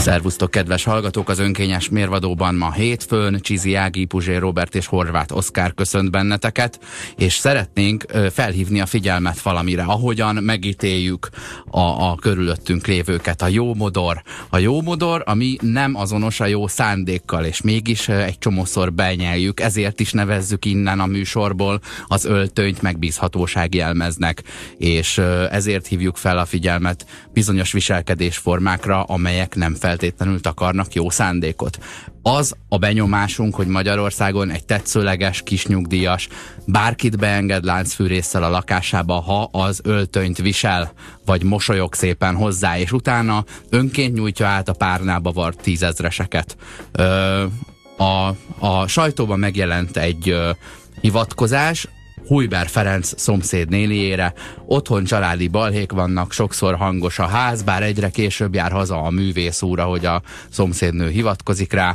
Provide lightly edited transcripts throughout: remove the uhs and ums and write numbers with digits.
Szervusztok, kedves hallgatók! Az önkényes mérvadóban ma hétfőn Csizi Ági, Puzsér Róbert és Horváth Oszkár köszönt benneteket, és szeretnénk felhívni a figyelmet valamire, ahogyan megítéljük a körülöttünk lévőket. A jó modor, ami nem azonos a jó szándékkal, és mégis egy csomószor benyeljük, ezért is nevezzük innen a műsorból az öltönyt megbízhatósági jelmeznek, és ezért hívjuk fel a figyelmet bizonyos viselkedésformákra, amelyek nem feltétlenül takarnak jó szándékot. Az a benyomásunk, hogy Magyarországon egy tetszőleges, kisnyugdíjas bárkit beenged láncfűrésszel a lakásába, ha az öltönyt visel, vagy mosolyog szépen hozzá, és utána önként nyújtja át a párnába vart 10 000-eseket. A sajtóban megjelent egy hivatkozás Hujber Ferenc szomszéd néniére. Otthon családi balhék vannak, sokszor hangos a ház, bár egyre később jár haza a művész úr, ahogy a szomszédnő hivatkozik rá.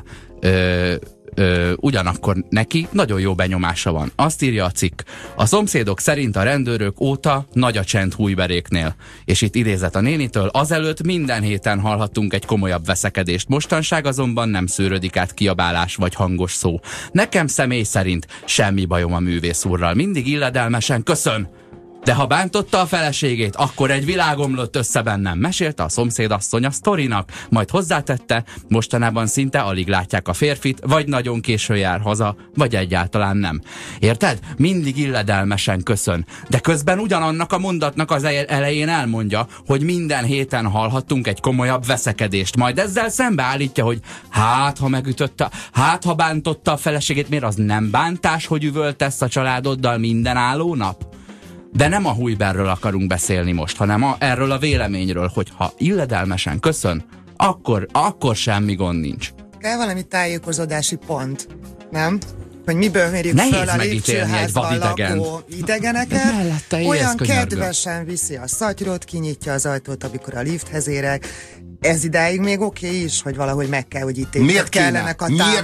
Ugyanakkor neki nagyon jó benyomása van. Azt írja a cikk: a szomszédok szerint a rendőrök óta nagy a csend Hujberéknél. És itt idézet a nénitől: azelőtt minden héten hallhattunk egy komolyabb veszekedést, mostanság azonban nem szűrődik át kiabálás vagy hangos szó. Nekem személy szerint semmi bajom a művész úrral, mindig illedelmesen köszön. De ha bántotta a feleségét, akkor egy világ omlott össze bennem, mesélte a szomszédasszony a sztorinak, majd hozzátette, mostanában szinte alig látják a férfit, vagy nagyon késő jár haza, vagy egyáltalán nem. Érted? Mindig illedelmesen köszön, de közben ugyanannak a mondatnak az elején elmondja, hogy minden héten hallhattunk egy komolyabb veszekedést, majd ezzel szembeállítja, hogy ha megütötte, ha bántotta a feleségét, miért az nem bántás, hogy üvöltesz a családoddal minden álló nap? De nem a Hujberről akarunk beszélni most, hanem erről a véleményről, hogy ha illedelmesen köszön, akkor semmi gond nincs. Kell valami tájékozódási pont, nem? Hogy miből mérjük fel a lépcsőházban lakó idegeneket. Olyan kedvesen viszi a szatyrot, kinyitja az ajtót, amikor a lifthez érek. Ez idáig még oké is, hogy valahogy meg kell, hogy ítéljük. Miért kéne?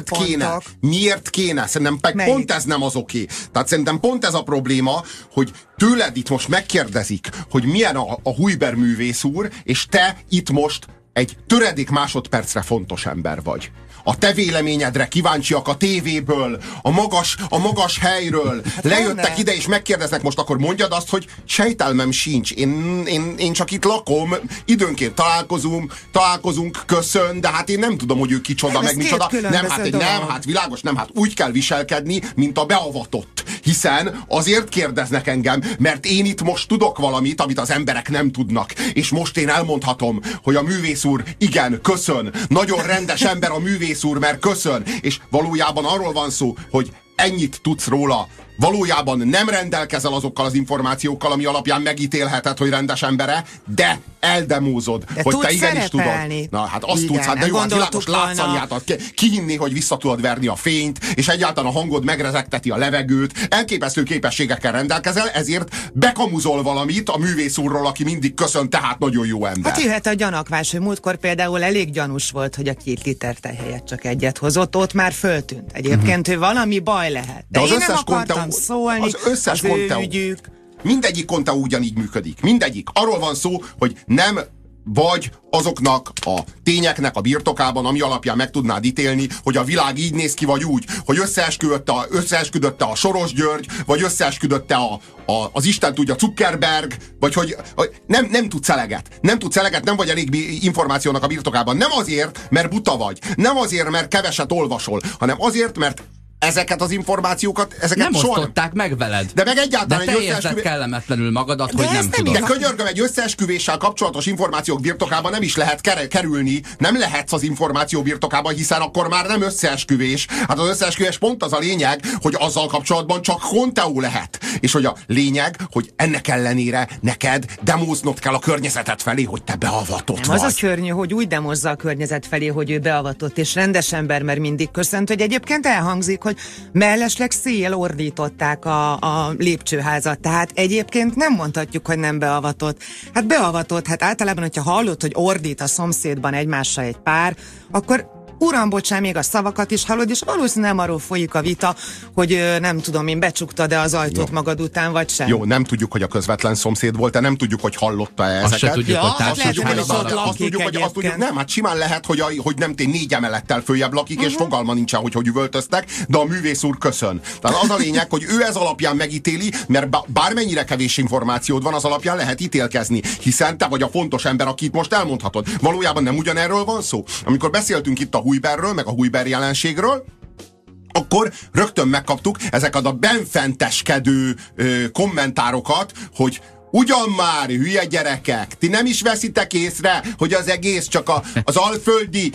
Miért kéne? Szerintem pont ez nem az oké. Tehát szerintem pont ez a probléma, hogy tőled itt most megkérdezik, hogy milyen a Hujber művész úr, és te itt most egy töredék másodpercre fontos ember vagy. A te véleményedre kíváncsiak a tévéből, a magas helyről. Lejöttek ide és megkérdeznek, most akkor mondjad azt, hogy sejtelmem sincs. Én csak itt lakom, időnként találkozunk, köszön, de hát én nem tudom, hogy ő kicsoda, meg micsoda. Hát világos, hát úgy kell viselkedni, mint a beavatott. Hiszen azért kérdeznek engem, mert én itt most tudok valamit, amit az emberek nem tudnak. És most én elmondhatom, hogy a művész úr igen, köszön. Nagyon rendes ember a művész úr, mert köszön. És valójában arról van szó, hogy ennyit tudsz róla. Valójában nem rendelkezel azokkal az információkkal, ami alapján megítélheted, hogy rendes embere, de eldemózod, de hogy te igenis szerepelni. Tudod. Na, hát azt tudsz, de jó, hát világos látszani, kihinni, hogy vissza tudod verni a fényt, és egyáltalán a hangod megrezegteti a levegőt, elképesztő képességekkel rendelkezel, ezért bekamuzol valamit a művész úrról, aki mindig köszön, tehát nagyon jó ember. Hát jöhet a gyanakvás, hogy múltkor például elég gyanús volt, hogy a 2 liter tej helyett csak egyet hozott, ott már föltűnt. Egyébként, hogy valami baj lehet. De én nem akartam szólni, az összes konteó, mindegyik konteó ugyanígy működik. Mindegyik. Arról van szó, hogy nem vagy azoknak a tényeknek a birtokában, ami alapján meg tudnád ítélni, hogy a világ így néz ki, vagy úgy, hogy összeesküdötte a Soros György, vagy összeesküdötte az Isten tudja Zuckerberg, vagy hogy nem tudsz eleget. Nem vagy elég információnak a birtokában. Nem azért, mert buta vagy. Nem azért, mert keveset olvasol, hanem azért, mert ezeket az információkat, nem osztották meg veled. De meg egyáltalán te érzed kellemetlenül magadat, hogy nem tudod. De könyörgöm, egy összeesküvéssel kapcsolatos információk birtokában nem is lehet kerülni, nem lehetsz az információ birtokában, hiszen akkor már nem összeesküvés. Hát az összeesküvés pont az a lényeg, hogy azzal kapcsolatban csak konteó lehet. És hogy a lényeg, hogy ennek ellenére neked demóznod kell a környezetet felé, hogy te beavatott nem, vagy. Az a szörnyű, hogy úgy demozza a környezet felé, hogy ő beavatott és rendes ember, mert mindig köszönt, hogy egyébként elhangzik, hogy mellesleg széjjel ordították a lépcsőházat. Tehát egyébként nem mondhatjuk, hogy nem beavatott. Hát beavatott, hát általában, hogyha hallod, hogy ordít a szomszédban egymással egy pár, akkor uram, bocsán, még a szavakat is hallod, és valószínűleg nem arról folyik a vita, hogy nem tudom én, becsuktad-e az ajtót magad után, vagy sem. Jó, nem tudjuk, hogy a közvetlen szomszéd volt-e, nem tudjuk, hogy hallotta-e ezeket. Azt se tudjuk, hogy nem, hát simán lehet, hogy nem 4 emelettel följebb lakik, és fogalma nincsen, hogy üvöltöztek, de a művész úr köszön. Tehát az a lényeg, hogy ő ez alapján megítéli, mert bármennyire kevés információd van, az alapján lehet ítélkezni, hiszen te vagy a fontos ember, akit most elmondhatod. Valójában nem ugyanerről van szó. Amikor beszéltünk itt a Hujberről, meg a Hujber jelenségről, akkor rögtön megkaptuk ezeket a benfenteskedő kommentárokat, hogy ugyan már, hülye gyerekek, ti nem is veszitek észre, hogy az egész csak az alföldi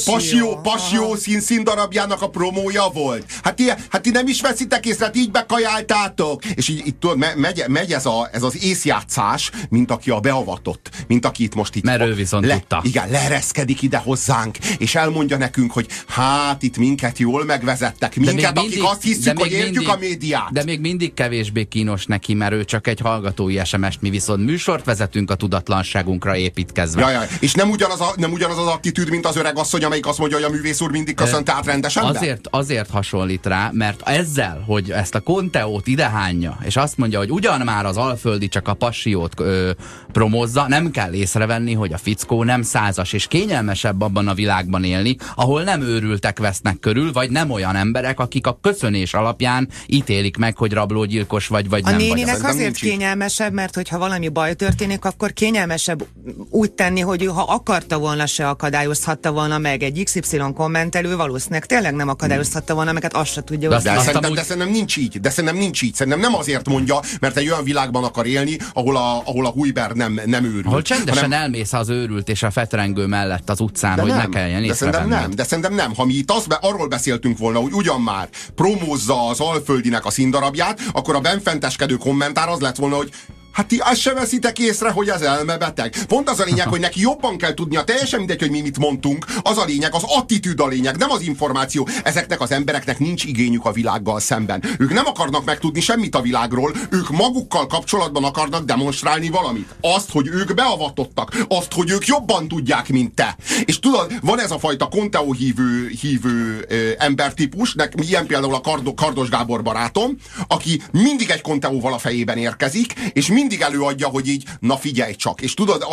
Passió színdarabjának a promója volt. Hát ti nem is veszitek észre, hát így bekajáltátok. És így tudod, megy ez az észjátszás, mint aki a beavatott, mint aki itt most itt... Mert ő viszont tudta. Igen, leereszkedik ide hozzánk, és elmondja nekünk, hogy hát itt minket jól megvezettek. Minket, akik azt hiszük, hogy értjük a médiát. De még mindig kevésbé kínos neki, mert ő csak egy hallgatói SMS-t, mi viszont műsort vezetünk a tudatlanságunkra építkezve. Jaj, és nem ugyanaz az attitűd, mint az öreg asszony, amelyik azt mondja, hogy a művész úr mindig köszönt át rendesen? Azért hasonlít rá, mert ezzel, hogy ezt a Conteót idehányja, és azt mondja, hogy ugyan már az alföldi csak a Passiót promózza, nem kell észrevenni, hogy a fickó nem százas, és kényelmesebb abban a világban élni, ahol nem őrültek vesznek körül, vagy nem olyan emberek, akik a köszönés alapján ítélik meg, hogy rablógyilkos vagy nem vagy. A néninek azért kényelmesebb, mert hogyha valami baj történik, akkor kényelmesebb úgy tenni, hogy ő, ha akarta volna, se akadályozhatta volna meg. Egy XY kommentelő valószínűleg tényleg nem akadályozhatta volna meg, hát azt se tudja. De szerintem nincs így. Szerintem nem azért mondja, mert egy olyan világban akar élni, ahol a Hujber nem őrült. Ahol csendesen elmész az őrült és a fetrengő mellett az utcán, hogy ne kelljen észrevenni. De szerintem nem. Ha mi itt arról beszéltünk volna, hogy ugyan már promózza az Alföldinek a színdarabját, akkor a benfenteskedő kommentár az lett volna, hogy hát ti azt se veszitek észre, hogy az elmebeteg. Pont az a lényeg, hogy neki jobban kell tudnia, teljesen mindegy, hogy mi mit mondtunk. Az a lényeg, az attitűd a lényeg, nem az információ. Ezeknek az embereknek nincs igényük a világgal szemben. Ők nem akarnak megtudni semmit a világról, ők magukkal kapcsolatban akarnak demonstrálni valamit. Azt, hogy ők beavatottak, azt, hogy ők jobban tudják, mint te. És tudod, van ez a fajta Conteó hívő embertípus, ilyen például a Kardos Gábor barátom, aki mindig egy Conteóval a fejében érkezik, és mindig előadja, hogy így, na figyelj csak. És tudod,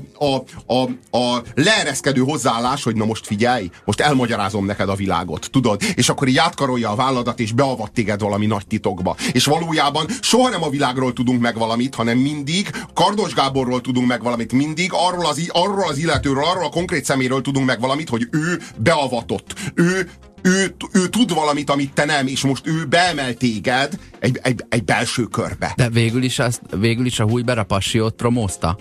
a leereszkedő hozzáállás, hogy na most figyelj, most elmagyarázom neked a világot, tudod? És akkor így átkarolja a válladat, és beavat téged valami nagy titokba. És valójában soha nem a világról tudunk meg valamit, hanem mindig Kardos Gáborról tudunk meg valamit, mindig arról az illetőről, arról a konkrét szeméről tudunk meg valamit, hogy ő beavatott. Ő tud valamit, amit te nem, és most ő beemel téged egy belső körbe. De végül is a Hujber a Passiót promózta.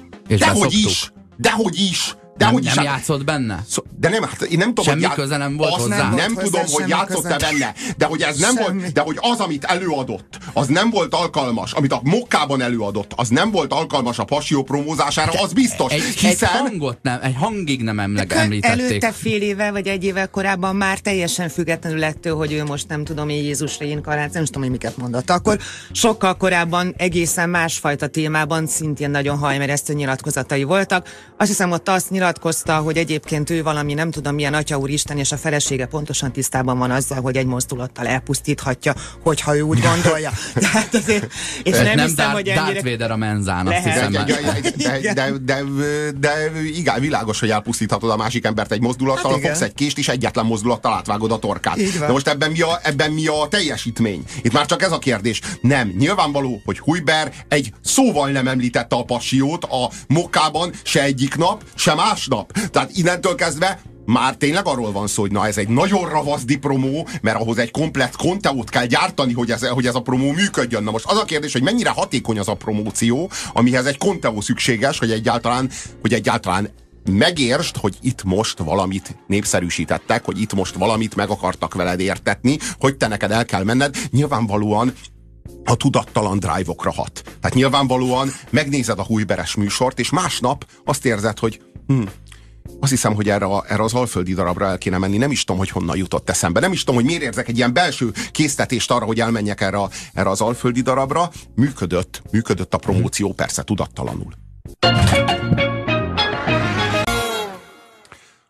Dehogy is! Nem játszott benne? De nem, hát én nem tudom, semmi köze nem volt hozzá. Nem tudom, hogy játszott-e benne. De hogy ez nem volt, de hogy az, amit előadott, az nem volt alkalmas, amit a Mokkában előadott, az nem volt alkalmas a Passió promózására, az biztos. Egy hangig nem említették. Előtte fél éve, vagy 1 évvel korábban már teljesen függetlenül ettől, hogy ő most nem tudom, én Jézusra inkarnáció, nem tudom, hogy miket mondott. Akkor sokkal korábban egészen másfajta témában szintén nagyon hajmeresztő nyilatkozatai voltak. Azt hiszem, ott azt nyilatkozta, hogy egyébként ő valami, nem tudom milyen Atya Úristen, és a felesége pontosan tisztában van azzal, hogy egy mozdulattal elpusztíthatja, hogyha ő úgy gondolja. Tehát azért, és nem hiszem, hogy ennyire... Darth Vader a menzán, azt hiszem. De igen, világos, hogy elpusztíthatod a másik embert egy mozdulattal, hát fogsz egy kést, és egyetlen mozdulattal átvágod a torkát. De most ebben mi a teljesítmény? Itt már csak ez a kérdés. Nem, nyilvánvaló, hogy Hujber egy szóval nem említette a Passiót a Mokkában, se egyik nap, se másnap. Tehát innentől kezdve már tényleg arról van szó, hogy na ez egy nagyon ravaszdi promó, mert ahhoz egy komplett Conteót kell gyártani, hogy ez a promó működjön. Na most az a kérdés, hogy mennyire hatékony az a promóció, amihez egy Conteó szükséges, hogy egyáltalán megértsd, hogy itt most valamit népszerűsítettek, hogy itt most valamit meg akartak veled értetni, hogy te neked el kell menned. Nyilvánvalóan a tudattalan drive-okra hat. Tehát nyilvánvalóan megnézed a Hujberes műsort, és másnap azt érzed, hogy azt hiszem, hogy erre az alföldi darabra el kéne menni. Nem is tudom, hogy honnan jutott eszembe. Nem is tudom, hogy miért érzek egy ilyen belső késztetést arra, hogy elmenjek erre az alföldi darabra. Működött a promóció, persze tudattalanul.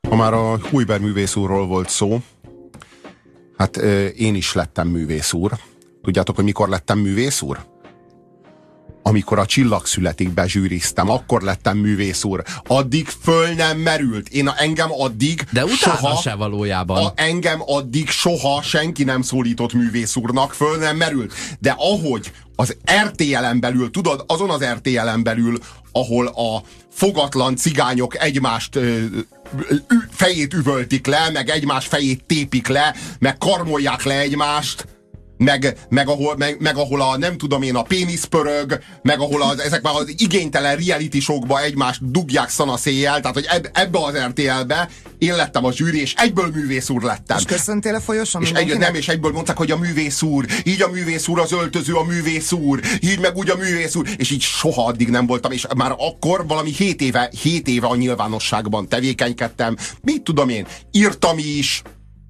Ha már a Hujber művész úrról volt szó, hát én is lettem művész úr. Tudjátok, hogy mikor lettem művész úr? Amikor a Csillag születik bezsűriztem, akkor lettem művész úr. Addig föl nem merült. Engem addig de utána se valójában. Engem addig soha senki nem szólított művész úrnak, föl nem merült. De ahogy az RTL-en belül, tudod, azon az RTL-en belül, ahol a fogatlan cigányok egymást fejét üvöltik le, meg egymás fejét tépik le, meg karmolják le egymást, meg ahol a nem tudom én a pénisz pörög, meg ahol ezekben az igénytelen reality showkba egymást dugják szanaszéjjel, tehát hogy ebbe az RTL-be én lettem a zsűri, és egyből művész úr lettem. És köszöntél a folyosón? És egyből mondták, hogy a művész úr, így a művész úr, az öltöző a művész úr, így meg úgy a művész úr, és így soha addig nem voltam, és már akkor valami 7 éve a nyilvánosságban tevékenykedtem, mit tudom én, írtam is,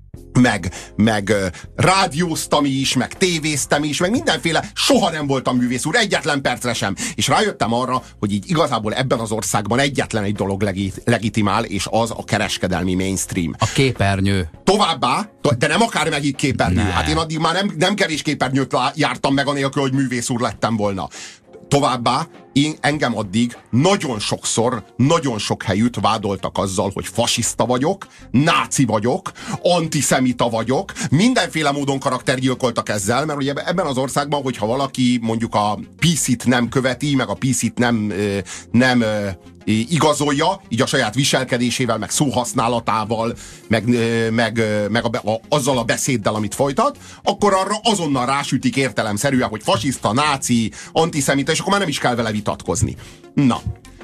meg rádióztam is, meg tévéztem is, meg mindenféle, soha nem voltam művész úr, egyetlen percre sem. És rájöttem arra, hogy így igazából ebben az országban egyetlen egy dolog legitimál, és az a kereskedelmi mainstream. A képernyő. Továbbá, de nem akár megint képernyő. Hát én addig már nem kevés képernyőt jártam meg anélkül, hogy művész úr lettem volna. Továbbá engem addig nagyon sokszor, nagyon sok helyütt vádoltak azzal, hogy fasiszta vagyok, náci vagyok, antiszemita vagyok, mindenféle módon karaktergyilkoltak ezzel, mert ugye ebben az országban, hogyha valaki mondjuk a PC-t nem követi, meg a PC-t nem igazolja, így a saját viselkedésével, meg szóhasználatával, meg azzal a beszéddel, amit folytat, akkor arra azonnal rásütik értelemszerűen, hogy fasiszta, náci, antiszemita, és akkor már nem is kell vele vitatkozni. Na,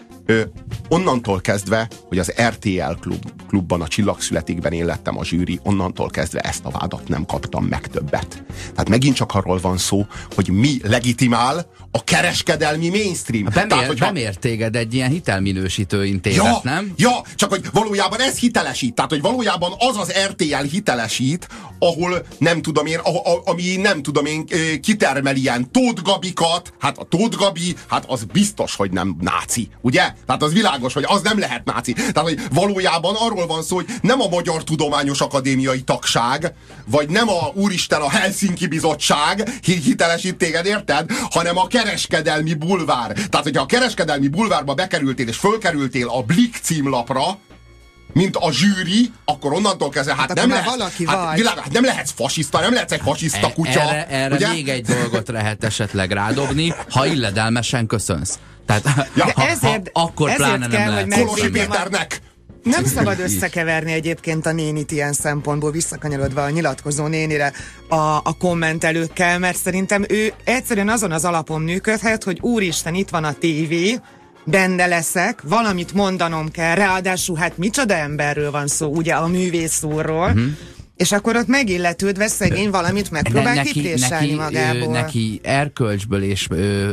onnantól kezdve, hogy az RTL klubban, a Csillag születikben én lettem a zsűri, onnantól kezdve ezt a vádat nem kaptam meg többet. Tehát megint csak arról van szó, hogy mi legitimál a kereskedelmi mainstream. Bemért téged egy ilyen hitelminősítő intézet, nem? Ja, csak hogy valójában ez hitelesít. Tehát, hogy valójában az az RTL hitelesít, ahol nem tudom én, ami nem tudom én, kitermel ilyen Tóth Gabikat, hát a Tóth Gabi, hát az biztos, hogy nem náci, ugye? Tehát az világos, hogy az nem lehet náci. Tehát, hogy valójában arról van szó, hogy nem a Magyar Tudományos Akadémiai Tagság, vagy nem a úristen a Helsinki Bizottság hitelesít téged, érted? Hanem a kereskedelmi bulvár. Tehát, hogyha a kereskedelmi bulvárba bekerültél és fölkerültél a Blick címlapra, mint a zsűri, akkor onnantól kezdve, hát nem lehet, nem lehetsz fasiszta, nem lehetsz egy fasiszta kutya. Erre még egy dolgot lehet esetleg rádobni, ha illedelmesen köszönsz. Tehát, akkor pláne nem lehet. Kolosi Péternek! Nem szabad összekeverni egyébként a nénit ilyen szempontból, visszakanyarodva a nyilatkozó nénire a kommentelőkkel, mert szerintem ő egyszerűen azon az alapon működhet, hogy úristen, itt van a tévé, benne leszek, valamit mondanom kell, ráadásul hát micsoda emberről van szó, ugye a művész úrról, és akkor ott megilletődve szegény valamit megpróbál kipréselni magából. Neki erkölcsből és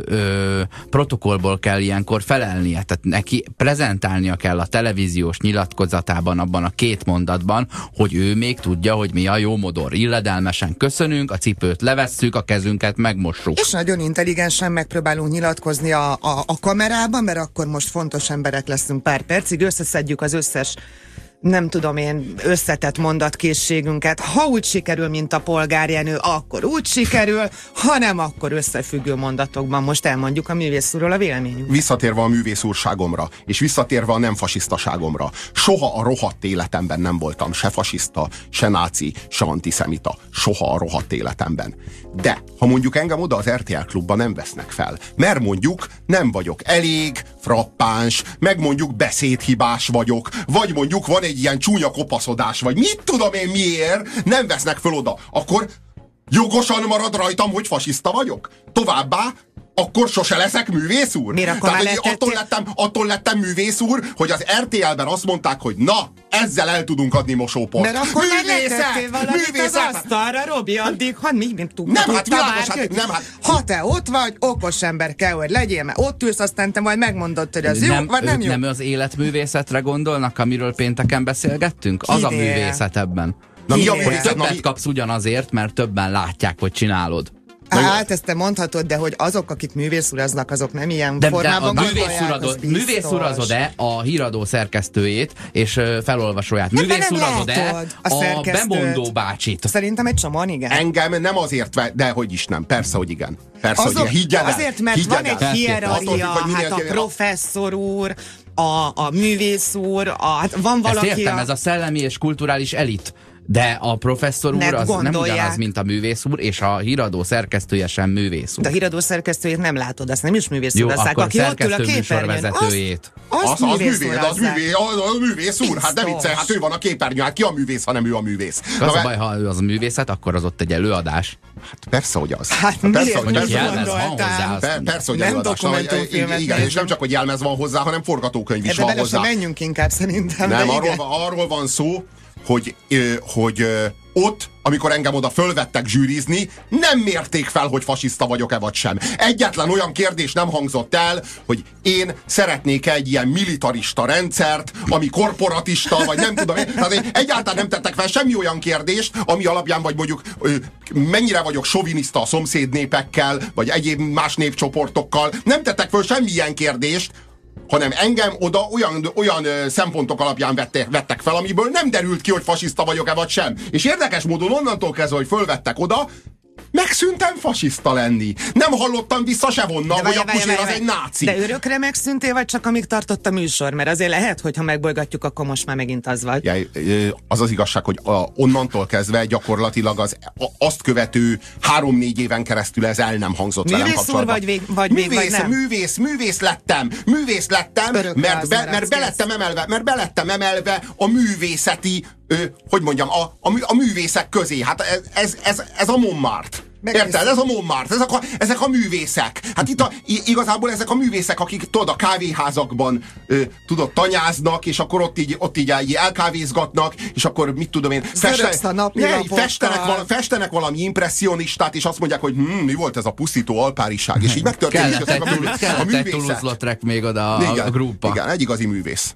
protokollból kell ilyenkor felelnie, tehát neki prezentálnia kell a televíziós nyilatkozatában, abban a 2 mondatban, hogy ő még tudja, hogy mi a jó modor. Illedelmesen köszönünk, a cipőt levesszük, a kezünket megmossuk. És nagyon intelligensen megpróbálunk nyilatkozni a kamerában, mert akkor most fontos emberek leszünk pár percig, összeszedjük az összes nem tudom én, összetett mondatkészségünket. Ha úgy sikerül, mint a Polgárjenő, akkor úgy sikerül, ha nem, akkor összefüggő mondatokban most elmondjuk a művész úrról a véleményünk. Visszatérve a művész úrságomra, és visszatérve a nem fasisztaságomra, soha a rohadt életemben nem voltam se fasiszta, se náci, se antiszemita. Soha a rohadt életemben. De, ha mondjuk engem oda az RTL klubba nem vesznek fel, mert mondjuk nem vagyok elég frappáns, meg mondjuk beszédhibás vagyok, vagy mondjuk van egy ilyen csúnya kopaszodás, vagy mit tudom én miért, nem vesznek föl oda, akkor jogosan marad rajtam, hogy fasiszta vagyok? Továbbá, akkor sose leszek művész úr? Tehát, attól lettem művész úr, hogy az RTL-ben azt mondták, hogy na, ezzel el tudunk adni mosóport. Mert akkor letettél valamit az asztalra, Robi, addig, ha mi nem tudod. Nem, hát világos, ha te ott vagy, okos ember kell, hogy legyél, mert ott ülsz, aztán te majd megmondod, hogy az jó, vagy nem jó. Nem az életművészetre gondolnak, amiről pénteken beszélgettünk? Az a művészet ebben. Na, hogy többet kapsz ugyanazért, mert többen látják, hogy csinálod. Hát ezt te mondhatod, de hogy azok, akik művészuraznak, azok nem ilyen formában gondolják, művészurazod-e a híradó szerkesztőjét és felolvasóját? Művészurazod-e a bemondó bácsit? Szerintem egy csomóan igen. Engem nem azért, de hogy is nem. Persze, hogy igen. Persze, hogy igen. Higgyel el. Azért, mert van egy hierarchia, hát a professzor úr, a művész úr, hát van valaki... Ezt értem, ez a szellemi és kulturális elit. De a professzor úr az nem ugyanaz, mint a művész úr, és a híradó szerkesztője sem művész úr. De a híradó szerkesztőjét nem látod, azt nem is művész úr. Jó, akkor aki ott ül a műsorvezetőjét. Az művész úr, hát ne viccelj, hát ő van a képernyőn, hát ki a művész, hanem ő a művész. Az a baj, ha ő az a művészet, akkor az ott egy előadás. Hát persze, hogy az. Hát persze, miért jelmez van hozzá. Persze, hogy előadás. Igen, és nem csak, hogy jelmez van hozzá, hanem forgatókönyv is van hozzá. Menjünk inkább szerintem. Nem, arról van szó, hogy ott, amikor engem oda fölvettek zsűrizni, nem mérték fel, hogy fasiszta vagyok-e vagy sem. Egyetlen olyan kérdés nem hangzott el, hogy én szeretnék egy ilyen militarista rendszert, ami korporatista, vagy nem tudom. Tehát egyáltalán nem tettek fel semmi olyan kérdést, ami alapján vagy mondjuk mennyire vagyok soviniszta a szomszédnépekkel, vagy egyéb más népcsoportokkal. Nem tettek fel semmi ilyen kérdést, hanem engem oda olyan szempontok alapján vettek fel, amiből nem derült ki, hogy fasiszta vagyok-e vagy sem. És érdekes módon onnantól kezdve, hogy fölvettek oda, megszűntem fasiszta lenni. Nem hallottam vissza se vonnan, hogy a Puzsér az egy náci. De örökre megszűntél, vagy csak amíg tartott a műsor? Mert azért lehet, hogy ha megbolygatjuk, akkor most már megint az vagy. Az az igazság, hogy onnantól kezdve gyakorlatilag azt követő 3-4 éven keresztül ez el nem hangzott velem kapcsolatban. Művész lettem, mert belettem emelve a művészeti, hogy mondjam, a művészek közé. Hát ez a Montmartre. Érted? Ez a Montmartre, ezek a művészek. Hát itt igazából ezek a művészek, akik tudod, a kávéházakban tudod, tanyáznak, és akkor ott így elkávézgatnak, és akkor mit tudom én, festenek valami impresszionistát, és azt mondják, hogy mi volt ez a pusztító alpáriság, és így megtörténik a művészek. Kellett egy Toulouse-Lautrec még oda a gruppa. Igen, egy igazi művész.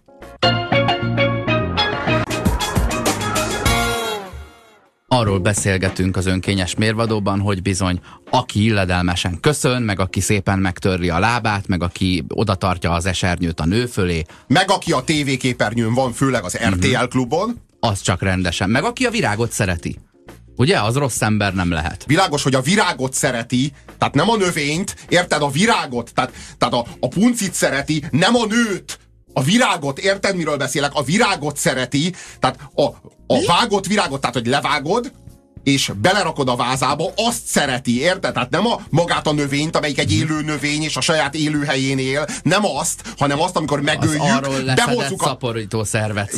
Arról beszélgetünk az önkényes mérvadóban, hogy bizony, aki illedelmesen köszön, meg aki szépen megtörli a lábát, meg aki odatartja az esernyőt a nő fölé. Meg aki a tévéképernyőn van, főleg az RTL klubon. Az csak rendesen. Meg aki a virágot szereti. Ugye? Az rossz ember nem lehet. Világos, hogy a virágot szereti, tehát nem a növényt, érted? A virágot, tehát a puncit szereti, nem a nőt. A virágot, érted, miről beszélek? A virágot szereti, tehát a vágott virágot, tehát hogy levágod, és belerakod a vázába, azt szereti, érted? Tehát nem magát a növényt, amelyik egy élő növény, és a saját élőhelyén él, nem azt, hanem azt, amikor megöljük, behozzuk a szaporító szervet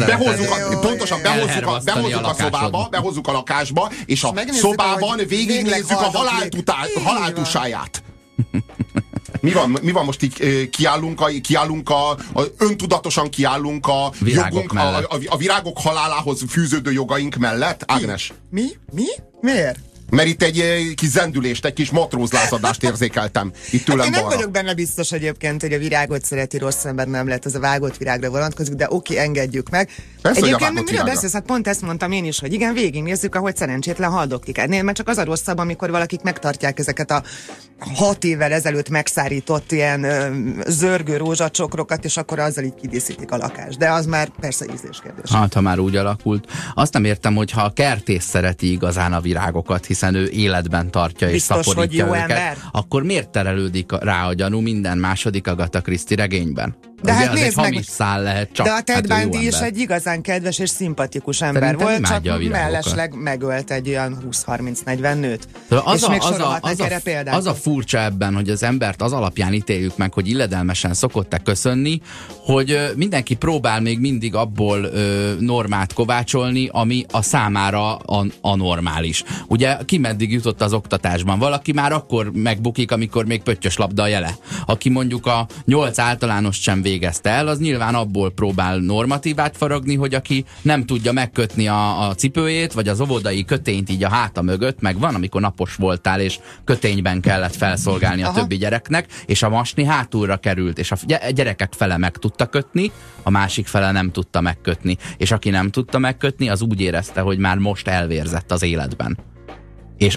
behozzuk a szobába, behozzuk a lakásba, és a szobában végignézzük a haláltusáját. Mi van most így kiállunk öntudatosan kiállunk a virágok halálához fűződő jogaink mellett, Ágnes? Mi? Miért? Mert itt egy kis zendülést, egy kis matrózlázadást érzékeltem. Itt tőlem én nem balra. vagyok benne biztos egyébként, hogy a virágot szereti, rossz ember nem lehet, az a vágott virágra vonatkozik, de oké, engedjük meg. Persze, egyébként miről beszélsz? Hát pont ezt mondtam én is, hogy igen, végignézzük, ahogy szerencsétlen haldoklik. Mert csak az a rosszabb, amikor valakik megtartják ezeket a 6 évvel ezelőtt megszárított ilyen zörgő rózsacsokrokat, és akkor azzal így kidíszítik a lakást. De az már persze ízléskérdés. Hát, ha már úgy alakult. Azt nem értem, hogy ha a kertész szereti igazán a virágokat, hiszen ő életben tartja biztos, és szaporítja őket, ember? Akkor miért terelődik rá a gyanú minden második Agatha Christie regényben? De hát az egy hamis szál lehet csak. De a Ted Bundy is egy igazán kedves és szimpatikus ember szerintem volt, csak mellesleg megölt egy olyan 20-30-40 nőt. És még sorolhatnak erre példát. Az a furcsa ebben, hogy az embert az alapján ítéljük meg, hogy illedelmesen szokott-e köszönni, hogy mindenki próbál még mindig abból normát kovácsolni, ami a számára anormális. Ugye ki meddig jutott az oktatásban? Valaki már akkor megbukik, amikor még pöttyös labda a jele. Aki mondjuk a 8 általános sem végezte el, az nyilván abból próbál normatívát faragni, hogy aki nem tudja megkötni a cipőjét, vagy az óvodai kötényt így a háta mögött, meg van, amikor napos voltál, és kötényben kellett felszolgálni a többi gyereknek, és a masni hátulra került, és a gyerekek fele meg tudta kötni, a másik fele nem tudta megkötni. És aki nem tudta megkötni, az úgy érezte, hogy már most elvérzett az életben. És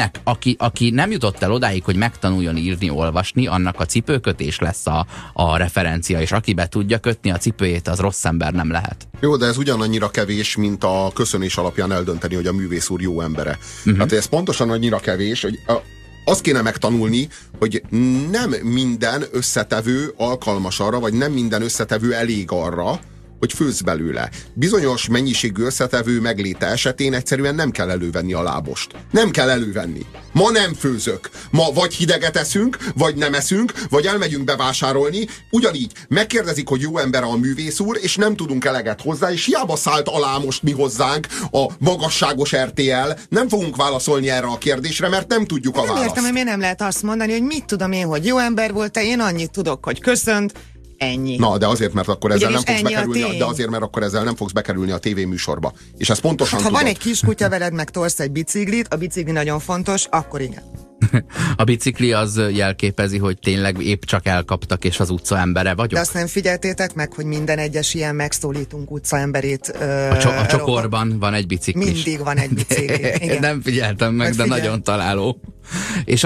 aki nem jutott el odáig, hogy megtanuljon írni, olvasni, annak a cipőkötés lesz a referencia, és aki be tudja kötni a cipőjét, az rossz ember nem lehet. Jó, de ez ugyanannyira kevés, mint a köszönés alapján eldönteni, hogy a művész úr jó embere. Hát ez pontosan annyira kevés, hogy azt kéne megtanulni, hogy nem minden összetevő alkalmas arra, vagy nem minden összetevő elég arra, hogy főzz belőle. Bizonyos mennyiségű összetevő megléte esetén egyszerűen nem kell elővenni a lábost. Nem kell elővenni. Ma nem főzök. Ma vagy hideget eszünk, vagy nem eszünk, vagy elmegyünk bevásárolni. Ugyanígy megkérdezik, hogy jó ember a művész úr, és nem tudunk eleget hozzá, és hiába szállt alá most mi hozzánk a magasságos RTL. Nem fogunk válaszolni erre a kérdésre, mert nem tudjuk a választ. Nem értem, hogy miért nem lehet azt mondani, hogy mit tudom én, hogy jó ember volt-e, én annyit tudok, hogy köszönt. Ennyi. Na, de azért, mert akkor ezzel nem fogsz bekerülni, de azért, mert akkor ezzel nem fogsz bekerülni a tévéműsorba. És ez pontosan ha van egy kiskutya veled, meg tolsz egy biciklit, a bicikli nagyon fontos, akkor igen. A bicikli az jelképezi, hogy tényleg épp csak elkaptak, és az utca embere vagyok. De azt nem figyeltétek meg, hogy minden egyes ilyen megszólítunk utcaemberét. A csokorban van egy biciklis. Mindig van egy bicikli. Igen. Nem figyeltem meg, de nagyon találó. És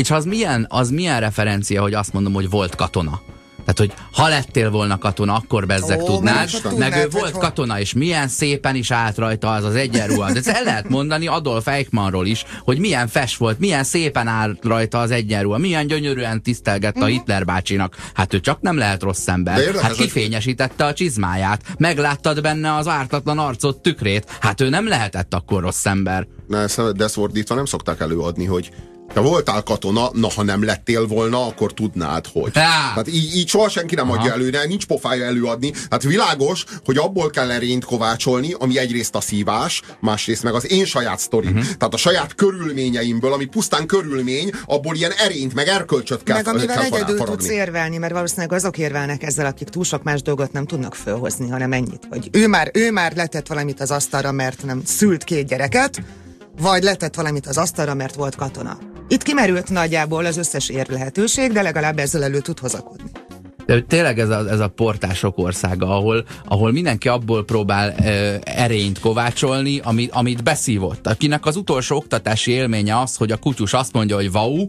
az milyen referencia, hogy azt mondom, hogy volt katona? Tehát, hogy ha lettél volna katona, akkor bezzeg tudnád, meg ő volt katona, és milyen szépen is állt rajta az egyenruha. De ezt el lehet mondani Adolf Eichmannról is, hogy milyen fes volt, milyen szépen állt rajta az egyenruha, milyen gyönyörűen tisztelgette a Hitler bácsinak. Hát ő csak nem lehet rossz ember. Hát kifényesítette a csizmáját, megláttad benne az ártatlan arcot, tükrét. Hát ő nem lehetett akkor rossz ember. De ezt fordítva nem szokták előadni, hogy te voltál katona, na ha nem lettél volna, akkor tudnád, hogy. Tehát így soha senki nem adja elő, nincs pofája előadni. Hát világos, hogy abból kell erényt kovácsolni, ami egyrészt a szívás, másrészt meg az én saját sztorim. Tehát a saját körülményeimből, ami pusztán körülmény, abból ilyen erényt, meg erkölcsöt kell faragni. Meg amivel egyedül tudsz érvelni, mert valószínűleg azok érvelnek ezzel, akik túl sok más dolgot nem tudnak fölhozni, hanem ennyit. Hogy ő már letett valamit az asztalra, mert nem szült 2 gyereket, vagy letett valamit az asztalra, mert volt katona. Itt kimerült nagyjából az összes érv lehetőség, de legalább ezzel elő tud hozakodni. De tényleg ez a portások országa, ahol mindenki abból próbál erényt kovácsolni, amit beszívott. Akinek az utolsó oktatási élménye az, hogy a kutyus azt mondja, hogy vau,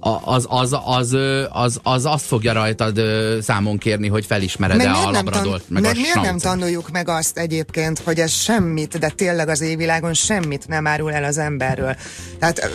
az azt fogja rajtad számon kérni, hogy felismered-e a labradolt, meg a miért nem tanuljuk meg azt egyébként, hogy ez semmit, de tényleg az égvilágon semmit nem árul el az emberről. Tehát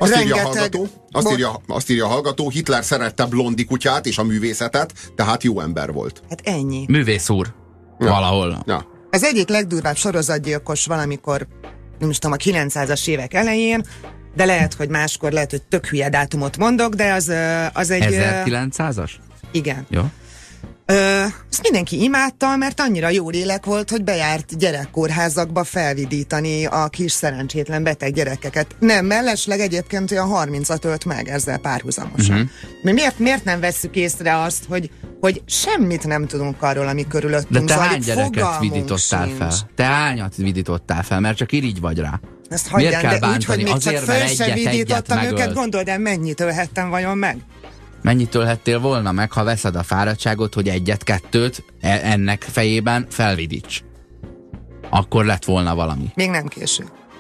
Azt írja a hallgató, Hitler szerette blondi kutyát és a művészetet, tehát jó ember volt. Hát ennyi. Művész úr. Ja. Valahol. Ja. Ez egyik legdurvább sorozatgyilkos valamikor, nem is tudom, a 900-as évek elején, de lehet, hogy máskor, lehet, hogy tök hülye dátumot mondok, de az egy... 1900-as? Igen. Jó. Ezt mindenki imádta, mert annyira jó lélek volt, hogy bejárt gyerekkórházakba felvidítani a kis szerencsétlen beteg gyerekeket. Nem, mellesleg egyébként olyan 30-at ölt meg ezzel párhuzamosan. Miért nem vesszük észre azt, hogy semmit nem tudunk arról, ami körülöttünk. De te hány gyereket vidítottál fel? Te hányat vidítottál fel? Mert csak irigy vagy rá. Ezt hagyján, de úgy, hogy még csak föl se vidítottam őket, gondold el, mennyit ölhettem vajon meg? Mennyit ölhettél volna meg, ha veszed a fáradtságot, hogy 1-2 ennek fejében felvidíts? Akkor lett volna valami. Még nem késő.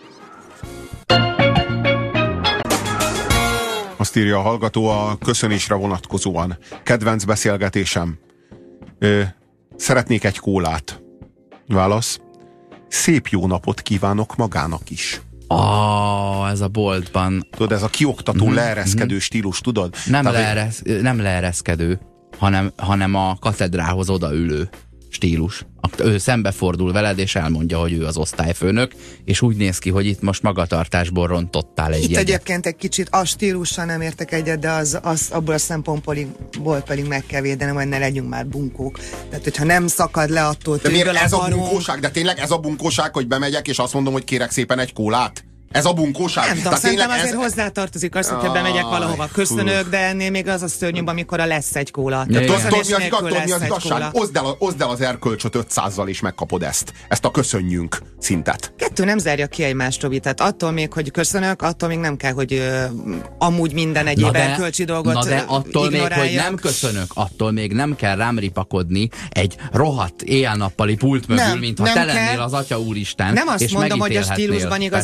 Azt írja a hallgató a köszönésre vonatkozóan. Kedvenc beszélgetésem. Szeretnék egy kólát. Válasz. Szép jó napot kívánok magának is. Ez a boltban. Tudod, ez a kioktató, leereszkedő stílus, tudod? Nem leereszkedő, hanem a katedrához odaülő stílus. Ő szembefordul veled, és elmondja, hogy ő az osztályfőnök, és úgy néz ki, hogy itt most magatartásból rontottál egy jegyet. Itt egyébként egy kicsit a stílussal nem értek egyet, de az abból a szempontból pedig meg kell védenem, hogy ne legyünk már bunkók. Tehát, hogyha nem szakad le attól tőle. De miért ez a bunkóság? De tényleg ez a bunkóság, hogy bemegyek, és azt mondom, hogy kérek szépen egy kólát? Ez a bunkóság? Nem tudom, szerintem azért hozzátartozik azt, hogyha bemegyek valahova. Köszönök, de ennél még az a szörnyűbb, amikor lesz egy kóla. Tudod, mi az igazság? Oszd el az erkölcsöt 500-zal, és megkapod ezt a köszönjünk szintet. 2 nem zárja ki egymást, Robi. Tehát attól még, hogy köszönök, attól még nem kell, hogy amúgy minden egyéb erkölcsi dolgot de attól még, hogy nem köszönök, attól még nem kell rám ripakodni egy rohadt éjjel-nappali pult mögül, mintha te lennél az Atya Úristen. Nem azt mondom, hogy a stílusban igaza van, sőt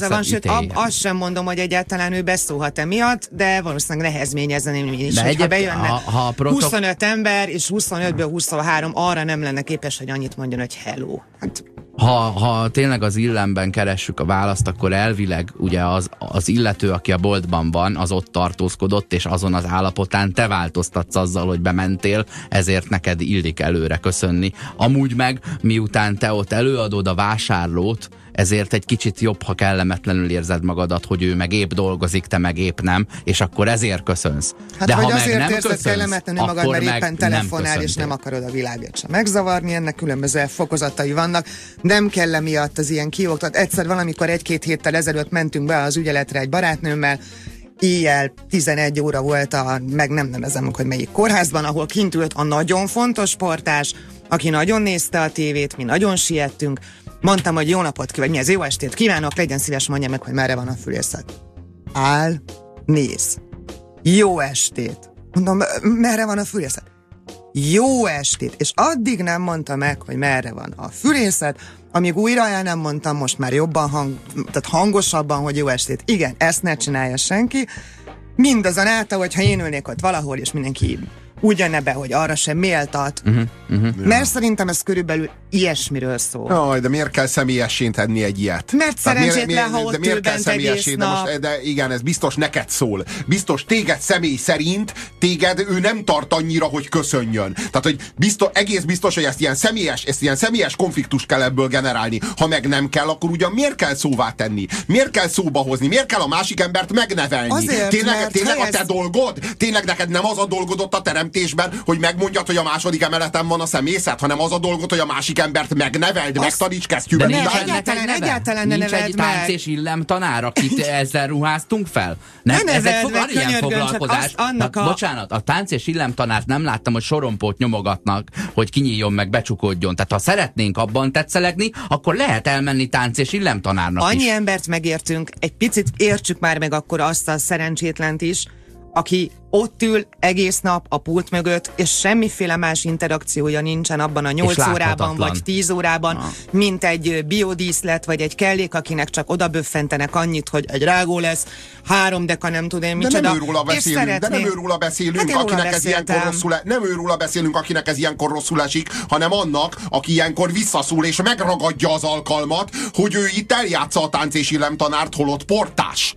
azt sem mondom, hogy egyáltalán ő beszólhat emiatt, de valószínűleg nehezményezném én is, hogyha bejönne 25 ember, és 25-ből 23 arra nem lenne képes, hogy annyit mondjon, hogy hello. Hát... Ha tényleg az illemben keressük a választ, akkor elvileg ugye az illető, aki a boltban van, az ott tartózkodott, és azon az állapotán te változtatsz azzal, hogy bementél, ezért neked illik előre köszönni. Amúgy meg, miután te ott előadod a vásárlót, ezért egy kicsit jobb, ha kellemetlenül érzed magadat, hogy ő meg épp dolgozik, te meg épp nem, és akkor ezért köszönsz. Hát de ha meg nem köszönsz, kellemetlenül magad, mert éppen telefonál, és nem akarod a világot sem megzavarni, ennek különböző fokozatai vannak. Nem kell emiatt az ilyen kioktat. Egyszer valamikor 1-2 héttel ezelőtt mentünk be az ügyeletre egy barátnőmmel, éjjel 11 óra volt meg nem nevezem, hogy melyik kórházban, ahol kint ült a nagyon fontos portás, aki nagyon nézte a tévét, mi nagyon siettünk. Mondtam, hogy jó napot kívánok, mi az, jó estét kívánok, legyen szíves, mondja meg, hogy merre van a fülészet. Áll, néz. Jó estét. Mondom, merre van a fülészet? Jó estét. És addig nem mondta meg, hogy merre van a fülészet, amíg újra el nem mondtam, most már jobban tehát hangosabban, hogy jó estét. Igen, ezt ne csinálja senki. Mindazonáltal, hogyha én ülnék ott valahol, és mindenki úgy jönne be, hogy arra sem méltat. Mert szerintem ez körülbelül ilyesmiről szól. Jaj, de miért kell személyessén tenni egy ilyet? Mert szerencsétlen, ha ott ül bent egész nap. De igen, ez biztos neked szól. Biztos téged személy szerint, téged ő nem tart annyira, hogy köszönjön. Tehát, hogy egész biztos, hogy ezt ilyen személyes konfliktust kell ebből generálni. Ha meg nem kell, akkor ugyan miért kell szóvá tenni? Miért kell szóba hozni? Miért kell a másik embert megnevelni? Azért, tényleg a te dolgod? Tényleg neked nem az a dolgod ott a teremtésben, hogy megmondjad, hogy a második emeleten van a személyzet, hanem az a dolgot, hogy a másik embert megneveld, megtaníts kesztyűben. Egyáltalán ne neveld meg. Nincs egy tánc és illem tanár, akit ezzel ruháztunk fel? Nem, ezek ilyen foglalkozás. Bocsánat, a tánc és illem tanárt nem láttam, hogy sorompót nyomogatnak, hogy kinyíljon meg, becsukódjon. Tehát ha szeretnénk abban tetszelegni, akkor lehet elmenni tánc és illem tanárnak Annyi is. embert megértünk, egy picit értsük már meg akkor azt a szerencsétlent is, aki ott ül egész nap a pult mögött, és semmiféle más interakciója nincsen abban a 8 órában, vagy 10 órában, mint egy biodíszlet, vagy egy kellék, akinek csak odaböffentenek annyit, hogy egy rágó lesz, 3 deka nem tud én micsoda. De nem őróla beszélünk, akinek ez ilyenkor rosszul nem őróla beszélünk, akinek ez ilyenkor rosszul esik, hanem annak, aki ilyenkor visszaszól és megragadja az alkalmat, hogy ő itt eljátsza a tánc és illemtanárt, holott portás.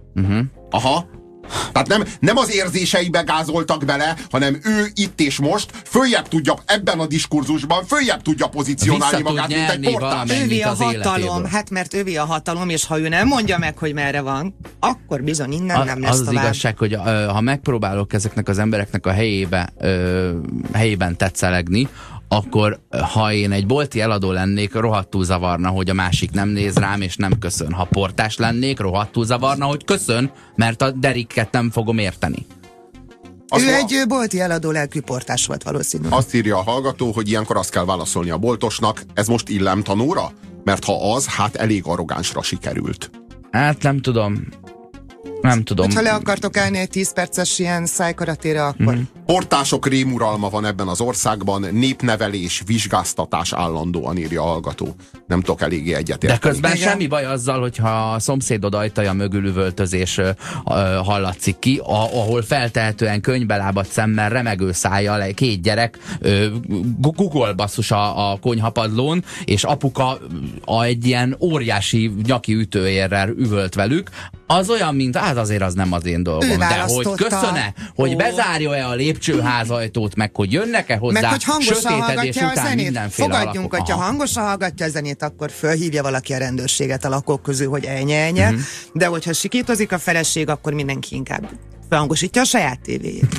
Aha. Tehát nem az érzéseibe gázoltak bele, hanem ő itt és most följebb tudja, ebben a diskurzusban följebb tudja pozícionálni magát, mint egy portás. Ővé a hatalom, hát mert ővé a hatalom, és ha ő nem mondja meg, hogy merre van, akkor bizony innen nem lesz tovább. Az igazság, hogy ha megpróbálok ezeknek az embereknek a helyében tetszelegni, akkor ha én egy bolti eladó lennék, rohadtul zavarna, hogy a másik nem néz rám és nem köszön. Ha portás lennék, rohadtul zavarna, hogy köszön, mert a derikket nem fogom érteni. Ő egy bolti eladó lelkű portás volt valószínűleg. Azt írja a hallgató, hogy ilyenkor azt kell válaszolni a boltosnak, ez most illemtanúra? Mert ha az, hát elég arrogánsra sikerült. Hát nem tudom. Nem tudom. Hogyha le akartok állni egy 10 perces ilyen szájkaratére, akkor... Portások rémuralma van ebben az országban, népnevelés, vizsgáztatás állandóan, írja a hallgató. Nem tudok eléggé egyetérteni. De közben semmi baj azzal, hogyha a szomszédod ajtaja mögül üvöltözés hallatszik ki, ahol feltehetően könybelábadt szemmel, remegő szájjal 2 gyerek gugolbasszus a konyhapadlón, és apuka egy ilyen óriási nyaki ütőérrel üvölt velük, az olyan, mint azért az nem az én dolgom. De hogy köszöne, hogy bezárja-e a lépcsőházajtót, meg hogy jönnek-e hozzá, meg hogy hangosan hallgatja a zenét. Fogadjunk, hogyha hangosan hallgatja a zenét, akkor fölhívja valaki a rendőrséget a lakók közül, hogy elnye. De hogyha sikítozik a feleség, akkor mindenki inkább felhangosítja a saját tévéjét.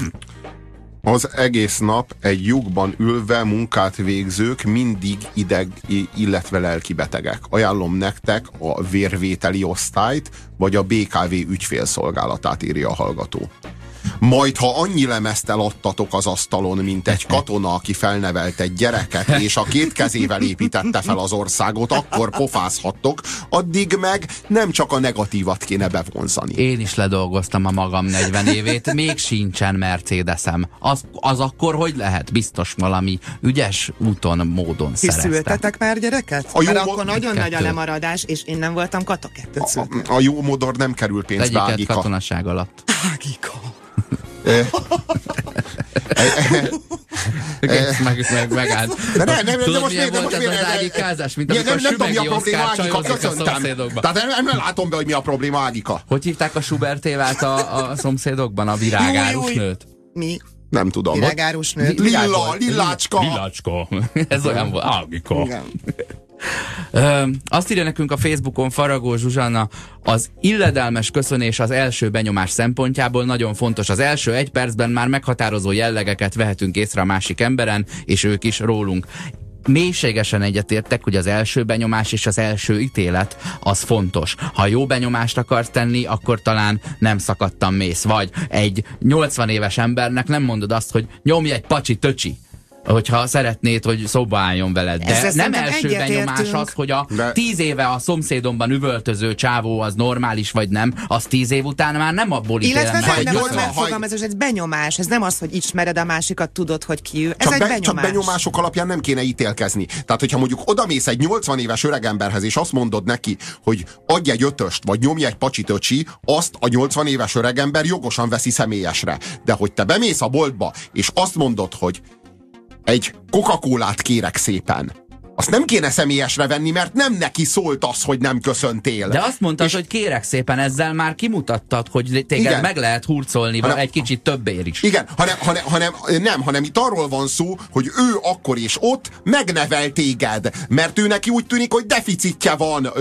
Az egész nap egy lyukban ülve munkát végzők mindig illetve lelkibetegek. Ajánlom nektek a vérvételi osztályt, vagy a BKV ügyfélszolgálatát, írja a hallgató. Majd, ha annyi lemezt eladtatok az asztalon, mint egy katona, aki felnevelt egy gyereket, és a 2 kezével építette fel az országot, akkor pofázhattok, addig meg nem csak a negatívat kéne bevonzani. Én is ledolgoztam a magam 40 évét, még sincsen Mercedesem. Az akkor hogy lehet? Biztos valami ügyes úton, módon szereztem. Kiszültetek már gyereket? Mert akkor nagyon nagy a lemaradás, és én nem voltam kata, 2 szültem. A jó modor nem kerül pénzbe, Egyiket Ágika. katonaság alatt. Ágika. Megállt. Tudod, milyen volt ez az ágikázás? Mint amikor Sübegi Oszkár csajozik a szomszédokban. Tehát nem látom be, hogy mi a probléma, Ágika. Hogy hívták a Schubert Évát a szomszédokban? A virágárus nőt? Mi? Nem tudom. Virágárus nőt? Lillácska. Lillácska. Ez olyan volt. Ágika. Igen. Azt írja nekünk a Facebookon Faragó Zsuzsanna, az illedelmes köszönés az első benyomás szempontjából nagyon fontos. Az első 1 percben már meghatározó jellegeket vehetünk észre a másik emberen, és ők is rólunk. Mélységesen egyetértek, hogy az első benyomás és az első ítélet az fontos. Ha jó benyomást akarsz tenni, akkor talán nem szakadtan mész. Vagy egy 80 éves embernek nem mondod azt, hogy nyomj egy pacsi töcsi, hogyha szeretnéd, hogy szóba álljon veled. De nem első benyomás az, hogy a 10 éve a szomszédomban üvöltöző csávó az normális vagy nem, az 10 év után már nem abból ítélem meg. Illetve nem az megfogalmazás, ez benyomás, ez nem az, hogy ismered a másikat, tudod, hogy ki ő. Ez egy benyomás. Csak benyomások alapján nem kéne ítélkezni. Tehát, hogyha mondjuk odamész egy 80 éves öregemberhez, és azt mondod neki, hogy adj egy 5-öst, vagy nyomj egy pacsitöcsi, azt a 80 éves öregember jogosan veszi személyesre. De hogy te bemész a boltba, és azt mondod, hogy egy Coca-Colát kérek szépen, azt nem kéne személyesre venni, mert nem neki szólt az, hogy nem köszöntél. De azt mondtad, és hogy kérek szépen, ezzel már kimutattad, hogy téged igen, meg lehet hurcolni egy kicsit többér is. Igen, hanem itt arról van szó, hogy ő akkor és ott megnevel téged, mert ő neki úgy tűnik, hogy deficitje van,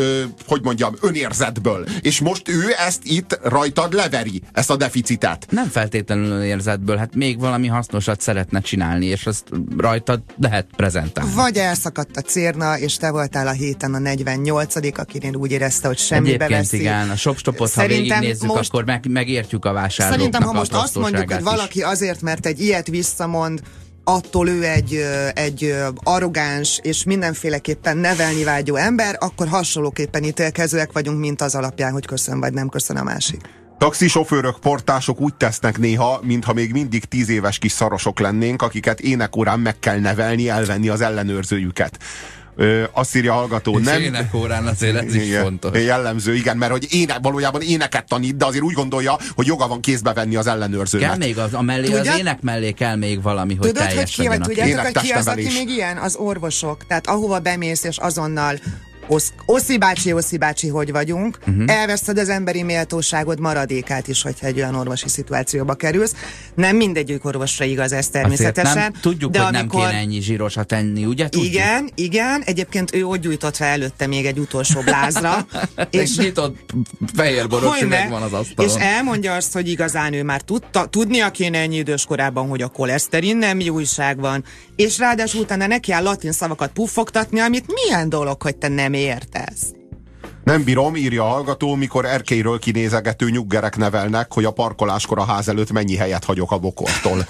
önérzetből. És most ő ezt itt rajtad leveri, ezt a deficitet. Nem feltétlenül önérzetből, hát még valami hasznosat szeretne csinálni, és azt rajtad lehet prezentálni. Vagy elszakadt a cérna, és te voltál a héten a 48., akinél úgy érezte, hogy semmibe veszi. Egyébként igen, a shopstopot, ha végignézzük, akkor megértjük a vásárlóknak. Szerintem, ha most azt mondjuk, hogy valaki azért, mert egy ilyet visszamond, attól ő egy arrogáns és mindenféleképpen nevelni vágyó ember, akkor hasonlóképpen ítélkezőek vagyunk, mint az alapján, hogy köszön vagy nem köszön a másik. Taxisofőrök, portások úgy tesznek néha, mintha még mindig 10 éves kis szarosok lennénk, akiket énekórán meg kell nevelni, elvenni az ellenőrzőjüket. Azt írja a hallgató, nem... énekórán azért ez is fontos. Jellemző, igen, mert hogy valójában éneket tanít, de azért úgy gondolja, hogy joga van kézbe venni az ellenőrzőmet. Kell még az ének mellé kell még valami, hogy tudod, teljes hogy legyen. Tudjátok, hogy ki az, aki még ilyen? Az orvosok. Tehát ahova bemész, és azonnal Oszi bácsi, hogy vagyunk, elveszted az emberi méltóságod maradékát is, hogyha egy olyan orvosi szituációba kerülsz. Nem mindegyik orvosra igaz ez természetesen. Nem, tudjuk, de hogy nem kéne ennyi zsírosat tenni, ugye? Tudjuk. Igen. Egyébként ő úgy gyújtott fel előtte még egy utolsó blázra. és nyitott fehérboros üveg van az asztalon. És elmondja azt, hogy igazán ő már tudnia kéne ennyi idős korában, hogy a koleszterin nem jó újság van. És ráadásul utána neki áll latin szavakat puffogtatni, amit milyen dolog, hogy te nem értesz. Nem bírom, írja a hallgató, mikor erkélyről kinézegető nyuggerek nevelnek, hogy a parkoláskor a ház előtt mennyi helyet hagyok a bokortól.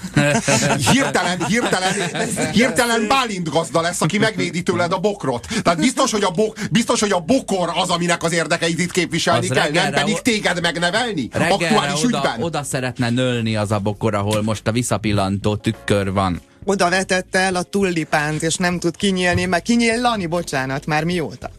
Hirtelen Bálint gazda lesz, aki megvédi tőled a bokrot. Tehát biztos, hogy a bokor az, aminek az érdekeit itt képviselni az kell, nem pedig téged megnevelni? Aktuális ügyben. Oda szeretne nölni az a bokor, ahol most a visszapillantó tükör van. Oda vetette el a tullipánt, és nem tud kinyílni, mert kinyílani, bocsánat, már mióta?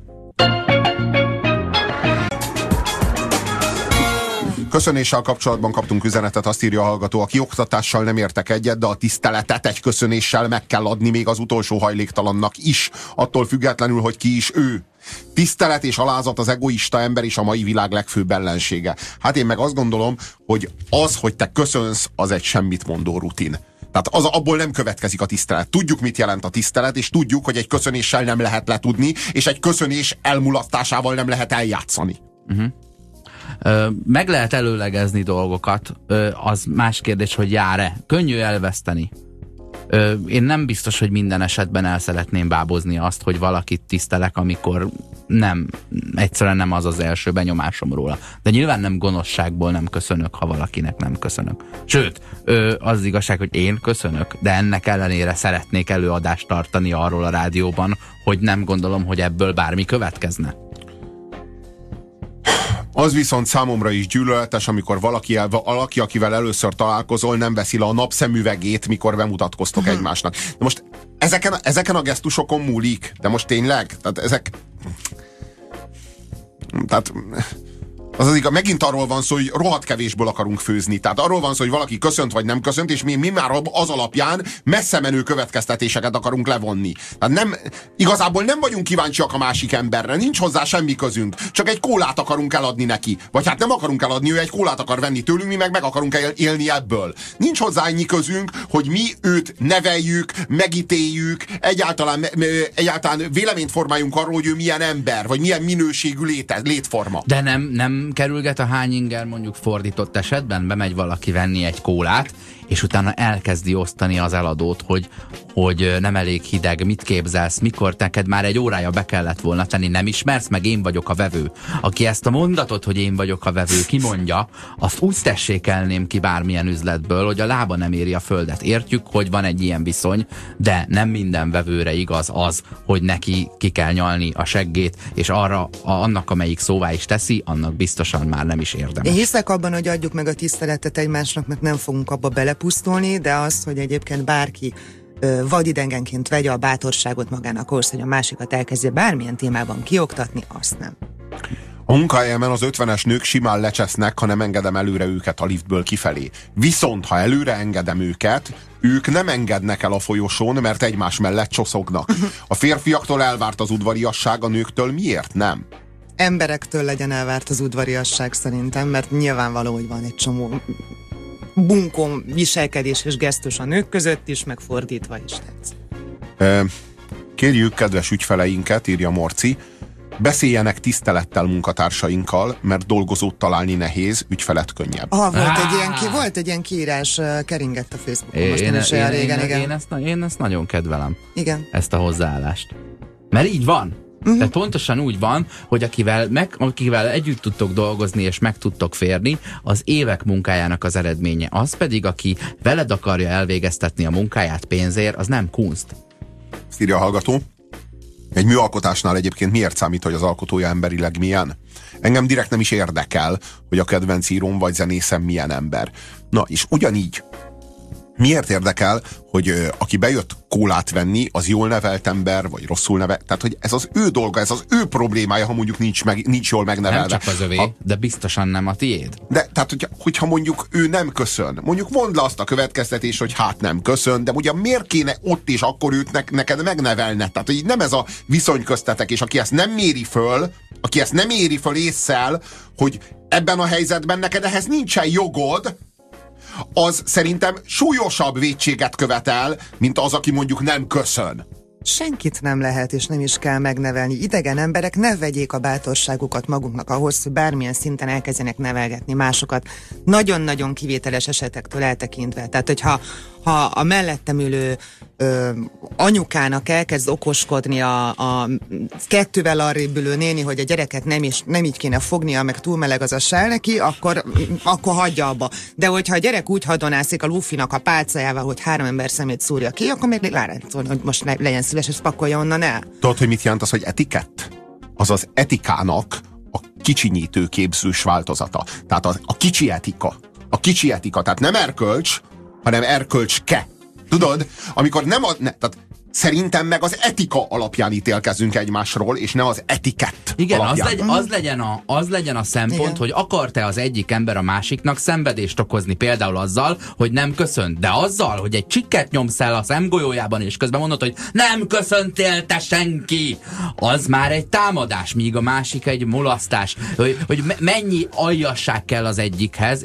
Köszönéssel kapcsolatban kaptunk üzenetet, azt írja a hallgató, a kioktatással nem értek egyet, de a tiszteletet egy köszönéssel meg kell adni még az utolsó hajléktalannak is, attól függetlenül, hogy ki is ő. Tisztelet és alázat az egoista ember és a mai világ legfőbb ellensége. Hát én meg azt gondolom, hogy az, hogy te köszönsz, az egy semmit mondó rutin. Tehát abból nem következik a tisztelet. Tudjuk, mit jelent a tisztelet, és tudjuk, hogy egy köszönéssel nem lehet letudni, és egy köszönés elmulasztásával nem lehet eljátszani. Meg lehet előlegezni dolgokat, az más kérdés, hogy jár-e. Könnyű elveszteni. Én nem biztos, hogy minden esetben el szeretném bábozni azt, hogy valakit tisztelek, amikor egyszerűen nem az az első benyomásom róla. De nyilván nem gonoszságból nem köszönök, ha valakinek nem köszönök. Sőt, az igazság, hogy én köszönök, de ennek ellenére szeretnék előadást tartani arról a rádióban, hogy nem gondolom, hogy ebből bármi következne. Az viszont számomra is gyűlöletes, amikor valaki, akivel először találkozol, nem veszi le a napszemüvegét, mikor bemutatkoztok egymásnak. De most ezeken a gesztusokon múlik, de most tényleg, tehát az igaz, megint arról van szó, hogy rohadt kevésből akarunk főzni. Tehát arról van szó, hogy valaki köszönt vagy nem köszönt, és mi már az alapján messze menő következtetéseket akarunk levonni. Tehát igazából nem vagyunk kíváncsiak a másik emberre, nincs hozzá semmi közünk. Csak egy kólát akarunk eladni neki. Vagy hát nem akarunk eladni, ő egy kólát akar venni tőlünk, mi meg akarunk élni ebből. Nincs hozzá ennyi közünk, hogy mi őt neveljük, megítéljük, egyáltalán véleményt formáljunk arról, hogy ő milyen ember, vagy milyen minőségű létforma. De nem kerülget a hányinger mondjuk fordított esetben, bemegy valaki venni egy kólát, és utána elkezdi osztani az eladót, hogy nem elég hideg, mit képzelsz, mikor neked már egy órája be kellett volna tenni, nem ismersz, meg én vagyok a vevő. Aki ezt a mondatot, hogy én vagyok a vevő, kimondja, azt úgy tessékelném ki bármilyen üzletből, hogy a lába nem éri a földet. Értjük, hogy van egy ilyen viszony, de nem minden vevőre igaz az, hogy neki ki kell nyalni a seggét, és annak, amelyik szóvá is teszi, annak biztosan már nem is érdemes. Én hiszek abban, hogy adjuk meg a tiszteletet egymásnak, mert nem fogunk abba belepusztulni, de az, hogy egyébként bárki vadidengenként vegye a bátorságot magának ahhoz, hogy a másikat elkezdje bármilyen témában kioktatni, azt nem. A munkahelyemen az 50-es nők simán lecsesznek, ha nem engedem előre őket a liftből kifelé. Viszont, ha előre engedem őket, ők nem engednek el a folyosón, mert egymás mellett csoszognak. A férfiaktól elvárt az udvariasság, a nőktől miért nem? Emberektől legyen elvárt az udvariasság szerintem, mert nyilvánvaló, hogy van egy csomó bunkó viselkedés és gesztus a nők között is, meg fordítva is tetsz. Kérjük kedves ügyfeleinket, írja Morci, beszéljenek tisztelettel munkatársainkkal, mert dolgozót találni nehéz, ügyfelet könnyebb. Volt egy ilyen kiírás, keringett a Facebookon most nem is olyan régen. Én ezt nagyon kedvelem. Igen. Ezt a hozzáállást. Mert így van. Tehát pontosan úgy van, hogy akivel együtt tudtok dolgozni és meg tudtok férni, az évek munkájának az eredménye. Az pedig, aki veled akarja elvégeztetni a munkáját pénzért, az nem kunst. Ezt írja a hallgató. Egy műalkotásnál egyébként miért számít, hogy az alkotója emberileg milyen? Engem direkt nem is érdekel, hogy a kedvenc íróm vagy zenészem milyen ember. Na, és ugyanígy miért érdekel, hogy aki bejött kólát venni, az jól nevelt ember, vagy rosszul nevelt? Tehát, hogy ez az ő dolga, ez az ő problémája, ha mondjuk nincs jól megnevelve. Nem csak az övé, de biztosan nem a tiéd. De, tehát, hogyha mondjuk ő nem köszön, mondjuk mondd le azt a következtetést, hogy hát nem köszön, de ugye miért kéne ott és akkor őt neked megnevelne? Tehát, hogy nem ez a viszony köztetek, és aki ezt nem méri föl ésszel, hogy ebben a helyzetben neked ehhez nincsen jogod, az szerintem súlyosabb vétséget követel, mint az, aki mondjuk nem köszön. Senkit nem lehet és nem is kell megnevelni. Idegen emberek ne vegyék a bátorságukat magunknak ahhoz, hogy bármilyen szinten elkezdjenek nevelgetni másokat. Nagyon-nagyon kivételes esetektől eltekintve. Tehát, hogyha a mellettem ülő anyukának elkezd okoskodni a kettővel arrébb ülő néni, hogy a gyereket nem így kéne fognia, meg túl meleg az a sál neki, akkor hagyja abba. De hogyha a gyerek úgy hadonászik a lufinak a pálcájával, hogy 3 ember szemét szúrja ki, akkor még lehet szólni, hogy most legyen szíves, és pakolja onnan el. Tudod, hogy mit jelent az, hogy etikett? Az az etikának a kicsinyítő képzős változata. Tehát a kicsi etika. A kicsi etika, tehát nem erkölcs, hanem erkölcske. Tudod? Amikor tehát szerintem meg az etika alapján ítélkezünk egymásról, és nem az etikett alapján. Az legyen a szempont, igen, hogy akar-e az egyik ember a másiknak szenvedést okozni, például azzal, hogy nem köszönt, de azzal, hogy egy csikket nyomsz el a szemgolyójában, és közben mondod, hogy nem köszöntél te senki, az már egy támadás, míg a másik egy mulasztás. Hogy mennyi aljasság kell az egyikhez,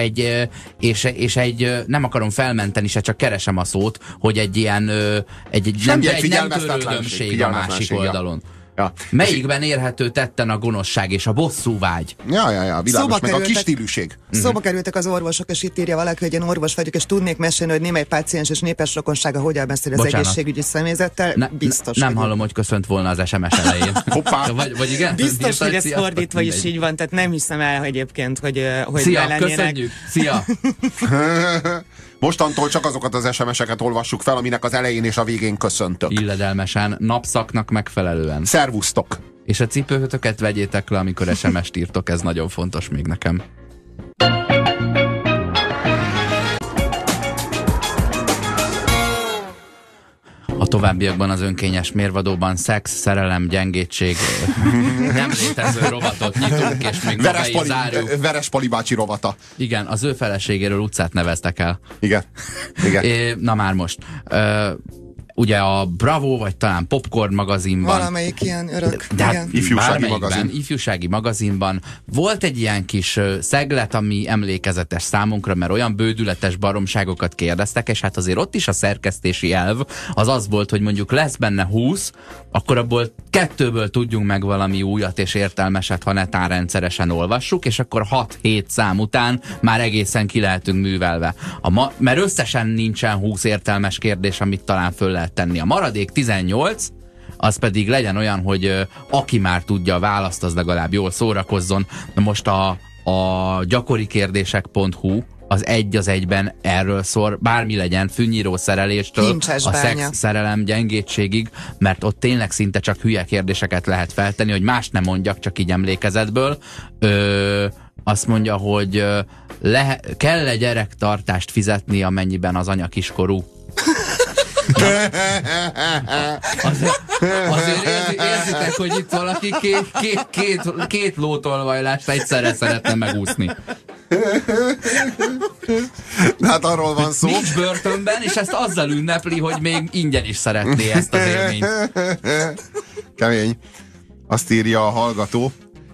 és egy nem akarom felmenteni se, csak keresem a szót, hogy egy ilyen egy nem törődömség a másik oldalon. Ja. Melyikben érhető tetten a gonoszság és a bosszúvágy? Ja, világos, meg a kis stíluség. Szóba kerültek az orvosok, és itt írja valaki, hogy én orvos vagyok, és tudnék mesélni, hogy némely páciens és népes rokonsága hogyan beszél az egészségügyi személyzettel. Biztos. Nem hallom, hogy köszönt volna az SMS elején. Hoppá. Vagy igen? Biztos, hogy ez fordítva is így van, tehát nem hiszem el egyébként, hogy Szia, köszönjük! Szia! Mostantól csak azokat az SMS-eket olvassuk fel, aminek az elején és a végén köszöntök. Illedelmesen, napszaknak megfelelően. Szervusztok! És a cipőtöket vegyétek le, amikor SMS-t írtok, ez nagyon fontos még nekem. A továbbiakban az önkényes mérvadóban szex, szerelem, gyengétség, nem létező rovatot nyitunk, és még zárjuk. Verespali bácsi rovata. Igen, az ő feleségéről utcát neveztek el. Igen. Na már most. Ugye a Bravo, vagy talán Popcorn magazinban. Valamelyik ilyen örök. De ifjúsági magazinban volt egy ilyen kis szeglet, ami emlékezetes számunkra, mert olyan bődületes baromságokat kérdeztek, és hát azért ott is a szerkesztési elv az volt, hogy mondjuk lesz benne 20, akkor abból 2-ből tudjunk meg valami újat és értelmeset, ha netán rendszeresen olvassuk, és akkor 6-7 szám után már egészen ki lehetünk művelve. Mert összesen nincsen 20 értelmes kérdés, amit talán föl lehet tenni. A maradék 18, az pedig legyen olyan, hogy aki már tudja a választ, az legalább jól szórakozzon. Na most a gyakorikérdések.hu az egy az egyben erről szól, bármi legyen, fűnyíró szereléstől a szex, szerelem, gyengétségig, mert ott tényleg szinte csak hülye kérdéseket lehet feltenni, hogy más nem mondjak, csak így emlékezetből. Azt mondja, hogy kell-e gyerektartást fizetni, amennyiben az anya kiskorú? Azért érzitek, hogy itt valaki két lótolvajlást egyszerre szeretne megúszni. Hát arról van szó. Nincs börtönben, és ezt azzal ünnepli, hogy még ingyen is szeretné ezt az élményt. Kemény. Azt írja a hallgató.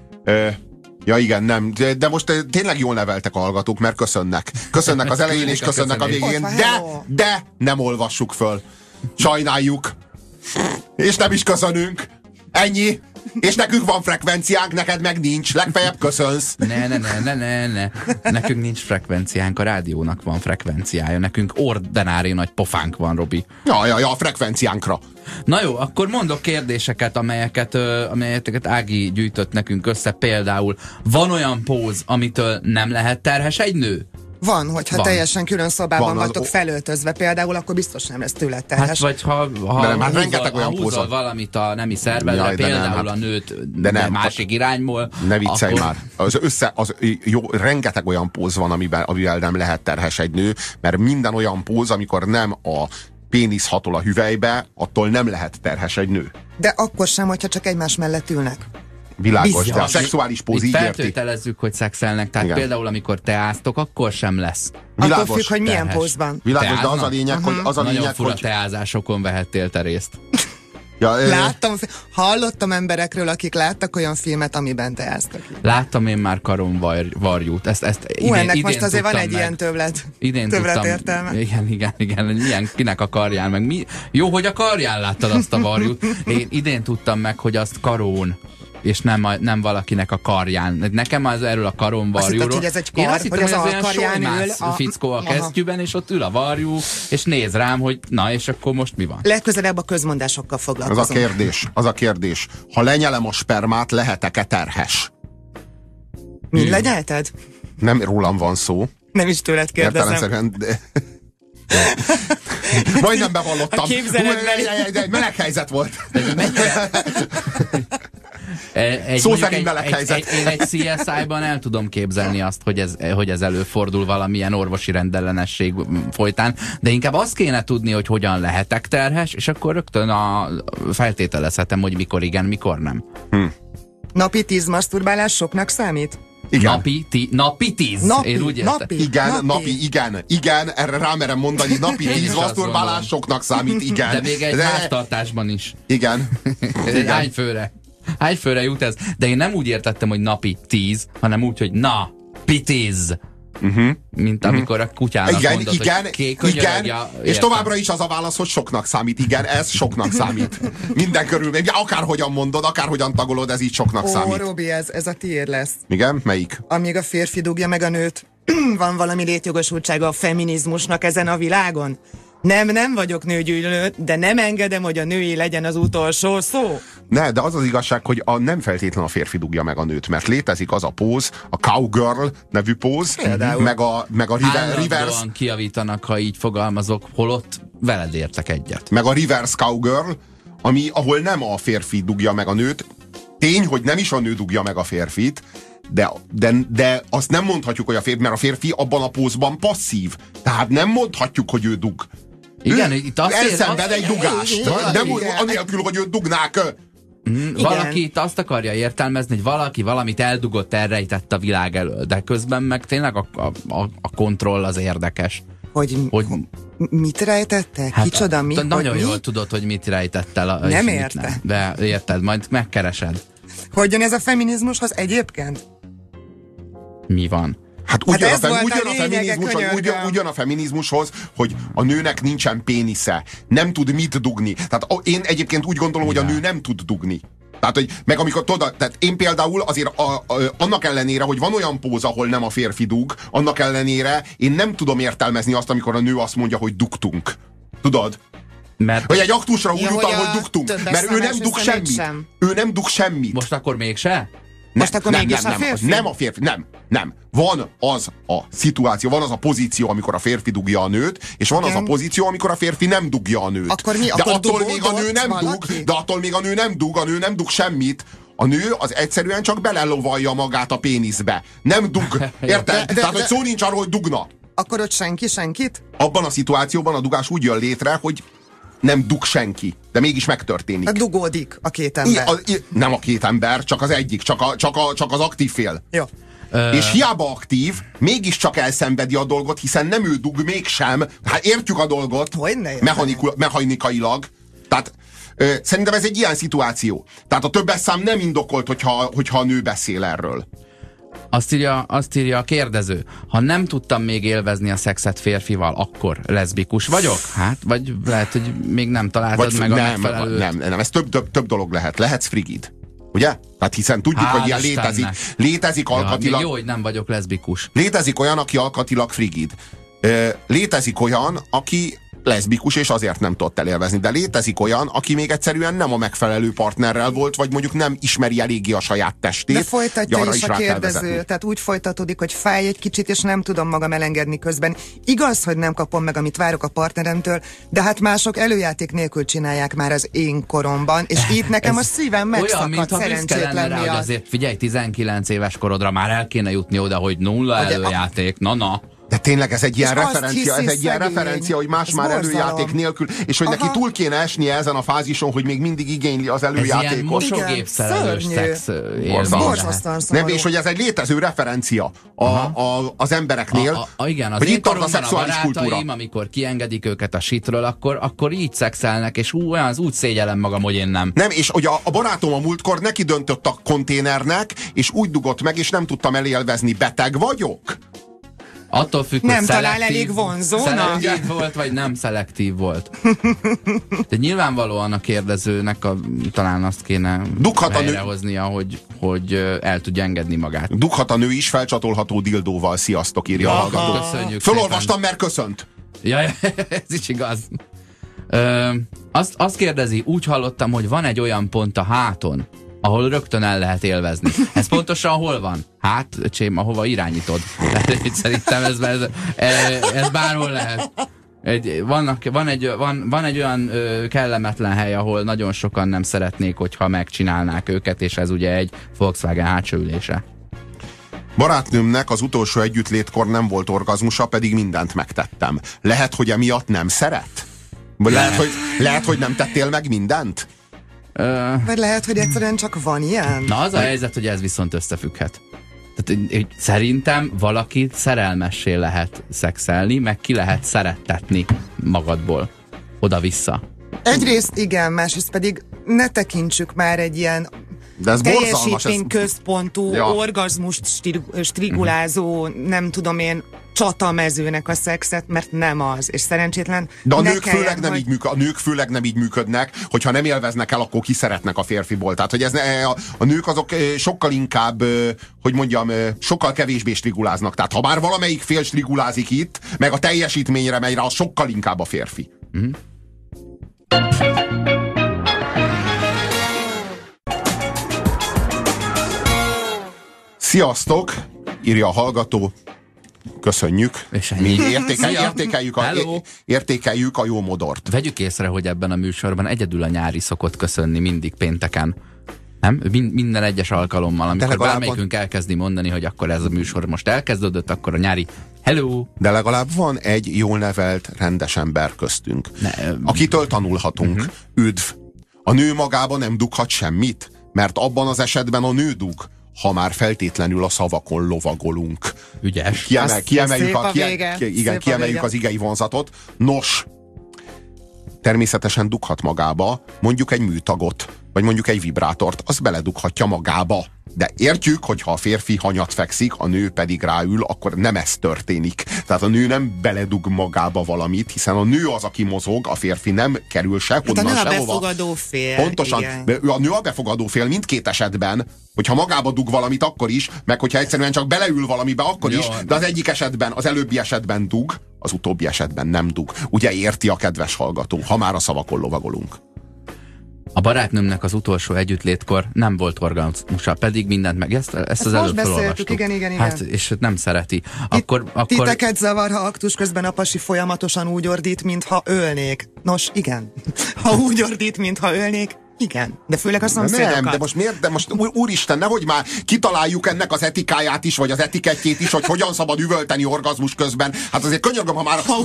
Ja igen, nem. De most tényleg jól neveltek a hallgatók, mert köszönnek. Köszönnek az elején és köszönnek a végén. De nem olvassuk föl. Sajnáljuk. És nem is köszönünk. Ennyi. És nekünk van frekvenciánk, neked meg nincs. Legfeljebb köszönsz. Ne. Nekünk nincs frekvenciánk, a rádiónak van frekvenciája. Nekünk ordinári nagy pofánk van, Robi. Ja, a frekvenciánkra. Na jó, akkor mondok kérdéseket, amelyeket Ági gyűjtött nekünk össze. Például, van olyan póz, amitől nem lehet terhes egy nő? Van, hogyha teljesen külön szobában vagytok felöltözve például, akkor biztos nem lesz tőle terhes. Hát vagy ha húzol valamit a nemi szervedre, például a nőt másik irányból. Ne viccelj már. Rengeteg olyan póz van, amivel nem lehet terhes egy nő, mert minden olyan póz, amikor nem a pénisz hatol a hüvelybe, attól nem lehet terhes egy nő. De akkor sem, hogyha csak egymás mellett ülnek. Világos, de a szexuális póz így érti. Feltételezzük, hogy szexelnek, tehát igen. Például amikor teáztok, akkor sem lesz. Világos, akkor függ, hogy milyen pózban. Világos, de az a lényeg, hogy nagyon fura teázásokon vehettél te részt. Ja, hallottam emberekről, akik láttak olyan filmet, amiben teáztak. Láttam én már karon varjút. Ennek most azért van egy ilyen többlet értelme. Igen, milyen, kinek a karján, meg mi. Jó, hogy a karján láttad azt a varjút. Én idén tudtam meg, hogy azt karón, és nem valakinek a karján. Nekem az erről a karon varjúról. Hogy ez egy kar, én azt hittem, hogy az olyan sojmász fickó a kesztyűben, és ott ül a varjú, és néz rám, hogy na, és akkor most mi van? Legközelebb a közmondásokkal foglalkozom. Az a kérdés. Ha lenyelem a spermát, lehetek-e terhes? Mind lenyelted? Nem rólam van szó. Nem is tőled kérdezem. Majdnem bevallottam. A képzeletben. Egy meleg helyzet volt. Szó szerint meleg helyzet. Én egy CSI-ban el tudom képzelni azt, hogy ez előfordul valamilyen orvosi rendellenesség folytán, de inkább azt kéne tudni, hogy hogyan lehetek terhes, és akkor rögtön feltételezhetem, hogy mikor igen, mikor nem. Napi 10 maszturbálás soknak számít? Igen. Napi 10? Én úgy Igen, erre rámerem mondani, napi 10 maszturbálás soknak számít, igen. De még egy háztartásban is. Igen. Hány főre jut ez? De én nem úgy értettem, hogy napi 10, hanem úgy, hogy napi 10. Mint amikor a kutyának mondod, igen, és továbbra is az a válasz, hogy soknak számít. Igen, ez soknak számít. Minden körülmény, akárhogyan mondod, akárhogyan tagolod, ez így soknak számít. Robi, ez a tiéd lesz. Igen? Melyik? Amíg a férfi dugja meg a nőt, van valami létjogosultsága a feminizmusnak ezen a világon? Nem vagyok nőgyűlölő, de nem engedem, hogy a női legyen az utolsó szó. Ne, de az az igazság, hogy nem feltétlen a férfi dugja meg a nőt, mert létezik az a póz, a cowgirl nevű póz, meg a reverse... kijavítanak, ha így fogalmazok, holott veled értek egyet. Meg a reverse cowgirl, ahol nem a férfi dugja meg a nőt. Tény, hogy nem is a nő dugja meg a férfit, de azt nem mondhatjuk, hogy a férfi, mert a férfi abban a pózban passzív. Tehát nem mondhatjuk, hogy ő dug. Igen, itt azt elszenved egy dugást. Nem anélkül, hogy őt dugnák. Valaki itt azt akarja értelmezni, hogy valaki valamit eldugott, elrejtett a világ elől, de közben meg tényleg a kontroll az érdekes. Hogy mit rejtette? Hát, kicsoda, mi? Nagyon jól tudod, hogy mit rejtett el. Nem érte. De érted, majd megkeresed. Hogy jön ez a feminizmushoz egyébként? Mi van? Hát ugyan a feminizmushoz, hogy a nőnek nincsen pénisze, nem tud mit dugni. Tehát én egyébként úgy gondolom, hogy a nő nem tud dugni. Tehát, hogy meg amikor tehát én például azért annak ellenére, hogy van olyan póz, ahol nem a férfi dug, annak ellenére én nem tudom értelmezni azt, amikor a nő azt mondja, hogy dugtunk. Tudod? Hogy egy aktusra úgy utal, hogy dugtunk. Mert ő nem dug semmit. Ő nem dug semmit. Most akkor mégse? Nem a férfi, nem. Van az a szituáció, van az a pozíció, amikor a férfi dugja a nőt, és van az a pozíció, amikor a férfi nem dugja a nőt. Akkor mi? De attól még a nő nem dug, a nő nem dug semmit. A nő az egyszerűen csak belelovalja magát a péniszbe. Nem dug. Érted? Tehát, hogy szó nincs arról, hogy dugna. Akkor ott senkit? Abban a szituációban a dugás úgy jön létre, hogy nem dug senki, de mégis megtörténik. Dugódik a két ember. Nem a két ember, csak az egyik, csak az aktív fél. Jó. És hiába aktív, mégiscsak elszenvedi a dolgot, hiszen nem ő dug mégsem. Hát értjük a dolgot mechanikailag. Tehát szerintem ez egy ilyen szituáció. Tehát a többes szám nem indokolt, hogyha a nő beszél erről. Azt írja a kérdező. Ha nem tudtam még élvezni a szexet férfival, akkor leszbikus vagyok? Hát, vagy lehet, hogy még nem találtad meg a megfelelőt. Nem, ez több dolog lehet. Lehetsz frigid. Ugye? Tehát hiszen tudjuk, hogy ilyen létezik alkatilag. Jó, hogy nem vagyok leszbikus. Létezik olyan, aki alkatilag frigid. Létezik olyan, aki leszbikus, és azért nem tudott elélvezni. De létezik olyan, aki még egyszerűen nem a megfelelő partnerrel volt, vagy mondjuk nem ismeri eléggé a saját testét. De folytatja is a kérdező. Tehát úgy folytatódik, hogy fáj egy kicsit, és nem tudom magam elengedni közben. Igaz, hogy nem kapom meg, amit várok a partneremtől, de hát mások előjáték nélkül csinálják már az én koromban, és itt nekem a szívem megszakadt, szerencsétlen miatt. Hogy azért figyelj, 19 éves korodra már el kéne jutni oda, hogy nulla előjáték. Na. De tényleg ez egy ilyen referencia, hogy más már előjáték nélkül, és hogy neki túl kéne esnie ezen a fázison, hogy még mindig igényli az előjátékot. Ez ilyen mosógépszerelős szex nem, és hogy ez egy létező referencia az embereknél. Igen, az én koromban a barátaim, amikor kiengedik őket a shitről, akkor így szexelnek, és úgy szégyellem magam, hogy én nem. Nem, és hogy a barátom a múltkor neki döntött a konténernek, és úgy dugott meg, és nem tudtam elélvezni. Beteg vagyok? Attól függ, nem hogy talál elég vonzónak. Szelektív volt, vagy nem szelektív volt. De nyilvánvalóan a kérdezőnek talán azt kéne helyrehoznia, hogy el tudja engedni magát. Dughat a nő is felcsatolható dildóval. Sziasztok, írja a hallgató. Köszönjük. Fölolvastam, mert köszönt. Ja, ez is igaz. Azt kérdezi, úgy hallottam, hogy van egy olyan pont a háton, ahol rögtön el lehet élvezni. Ez pontosan hol van? Hát, öcsém, ahova irányítod. Szerintem ez bárhol lehet. Van egy olyan kellemetlen hely, ahol nagyon sokan nem szeretnék, hogyha megcsinálnák őket, és ez ugye egy Volkswagen hátsó ülése. Barátnőmnek az utolsó együttlétkor nem volt orgazmusa, pedig mindent megtettem. Lehet, hogy emiatt nem szeret? Lehet, hogy nem tettél meg mindent? Vagy lehet, hogy egyszerűen csak van ilyen? Na, az a helyzet, hogy ez viszont összefügghet. Tehát, szerintem valakit szerelmessé lehet szexelni, meg ki lehet szerettetni magadból. Oda-vissza. Egyrészt igen, másrészt pedig ne tekintsük már egy ilyen teljesítményközpontú, orgazmust strigulázó, nem tudom én, csatamezőnek a szexet, mert nem az, és szerencsétlen. De a nők főleg nem így működnek, hogyha nem élveznek el, akkor kiszeretnek a férfiból. Tehát, hogy a nők azok sokkal inkább, hogy mondjam, sokkal kevésbé striguláznak. Tehát, ha már valamelyik fél strigulázik itt, meg a teljesítményre megy rá, az sokkal inkább a férfi. Sziasztok, írja a hallgató. Köszönjük. Mi értékeljük a jó modort. Vegyük észre, hogy ebben a műsorban egyedül a nyári szokott köszönni mindig pénteken. Nem? Minden egyes alkalommal, amikor bármelyikünk elkezdi mondani, hogy akkor ez a műsor most elkezdődött, akkor a nyári hello. De legalább van egy jól nevelt, rendes ember köztünk, akitől tanulhatunk. Üdv! A nő magában nem dughat semmit, mert abban az esetben a nő dug, ha már feltétlenül a szavakon lovagolunk. Ügyes. Kiemeljük az igei vonzatot. Nos, természetesen dughat magába mondjuk egy műtagot, vagy mondjuk egy vibrátort, az beledughatja magába. De értjük, hogy ha a férfi hanyat fekszik, a nő pedig ráül, akkor nem ez történik. Tehát a nő nem beledug magába valamit, hiszen a nő az, aki mozog, a férfi nem kerül sehonnan, sehova. A befogadó fél. Pontosan. Igen. A nő a befogadó fél mindkét esetben, hogyha magába dug valamit, akkor is, meg hogyha egyszerűen csak beleül valamibe, akkor is, de az egyik esetben, az előbbi esetben dug, az utóbbi esetben nem dug. Ugye érti a kedves hallgató, ha már a szavakon lovagolunk. A barátnőmnek az utolsó együttlétkor nem volt orgazmusa, pedig mindent meg. Ezt az előbb felolvastuk. Igen. Hát, és nem szereti. Titeket zavar, ha aktus közben a pasi folyamatosan úgy ordít, mintha ölnék. Nos, igen. Ha úgy ordít, mintha ölnék, igen, de főleg a szomszédokat. Nem, de most úristen, nehogy már kitaláljuk ennek az etikáját is, vagy az etikettjét is, hogy hogyan szabad üvölteni orgazmus közben. Hát azért könyörgöm, ha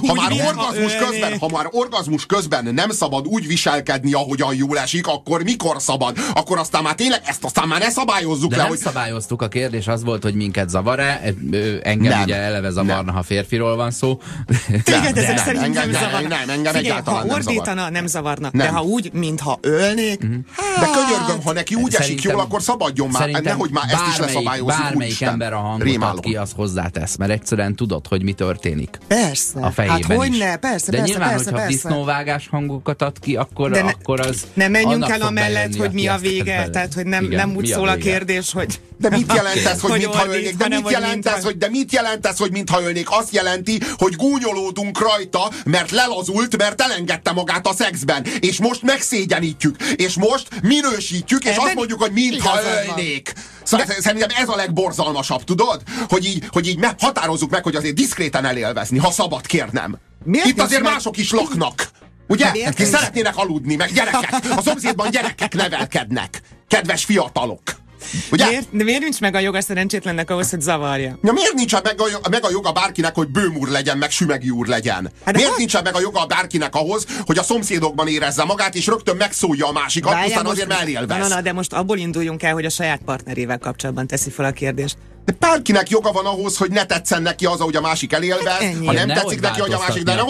már orgazmus közben nem szabad úgy viselkedni, ahogyan jól esik, akkor mikor szabad? Akkor aztán már tényleg aztán már ne szabályozzuk de le, nem szabályoztuk, a kérdés az volt, hogy minket zavar-e. Engem nem, ugye eleve zavarna, ha férfiról van szó. Téged ezek szerint nem zavarna. Engem egyáltalán ha ordítana, nem zavarna. De ha úgy, mintha ölnék, de könyörgöm, ha neki úgy esik jól, akkor szabadjon már. Nehogy már ezt is leszabályozzuk. Bármelyik ember a hangot ad ki, az hozzátesz, mert egyszerűen tudod, hogy mi történik. Persze. A fejében hát hogyne, persze. De nyilván, hogyha disznóvágás hangokat ad ki, akkor az... Nem menjünk el amellett, hogy mi a vége, tehát hogy nem úgy szól a kérdés, hogy... De mit jelent ez, hogy mintha ölnék? De mit jelent ez, hogy mintha ölnék? Azt jelenti, hogy gúnyolódunk rajta, mert lelazult, mert elengedte magát a szexben. És most megszégyenítjük. És most minősítjük, és azt mondjuk, hogy mintha ölnék. Szerintem ez a legborzalmasabb, tudod? Hogy így határozzuk meg, hogy azért diszkréten elélvezni, ha szabad kérnem. Itt azért mások is laknak. Ugye? Ki szeretnének aludni, meg gyerekek. A szomszédban gyerekek nevelkednek. Kedves fiatalok. Ugye? Miért nincs meg a joga szerencsétlennek ahhoz, hogy zavarja? Ja, miért nincs meg a joga bárkinek, hogy Böhm úr legyen, meg Sümegi úr legyen? Miért nincs meg a joga bárkinek ahhoz, hogy a szomszédokban érezze magát, és rögtön megszólja a másikat, aztán azért elélvez? De most abból induljunk el, hogy a saját partnerével kapcsolatban teszi fel a kérdést. De bárkinek joga van ahhoz, hogy ne tetszen neki az, ahogy a másik elélvez, ha nem tetszik neki, hogy a másik, de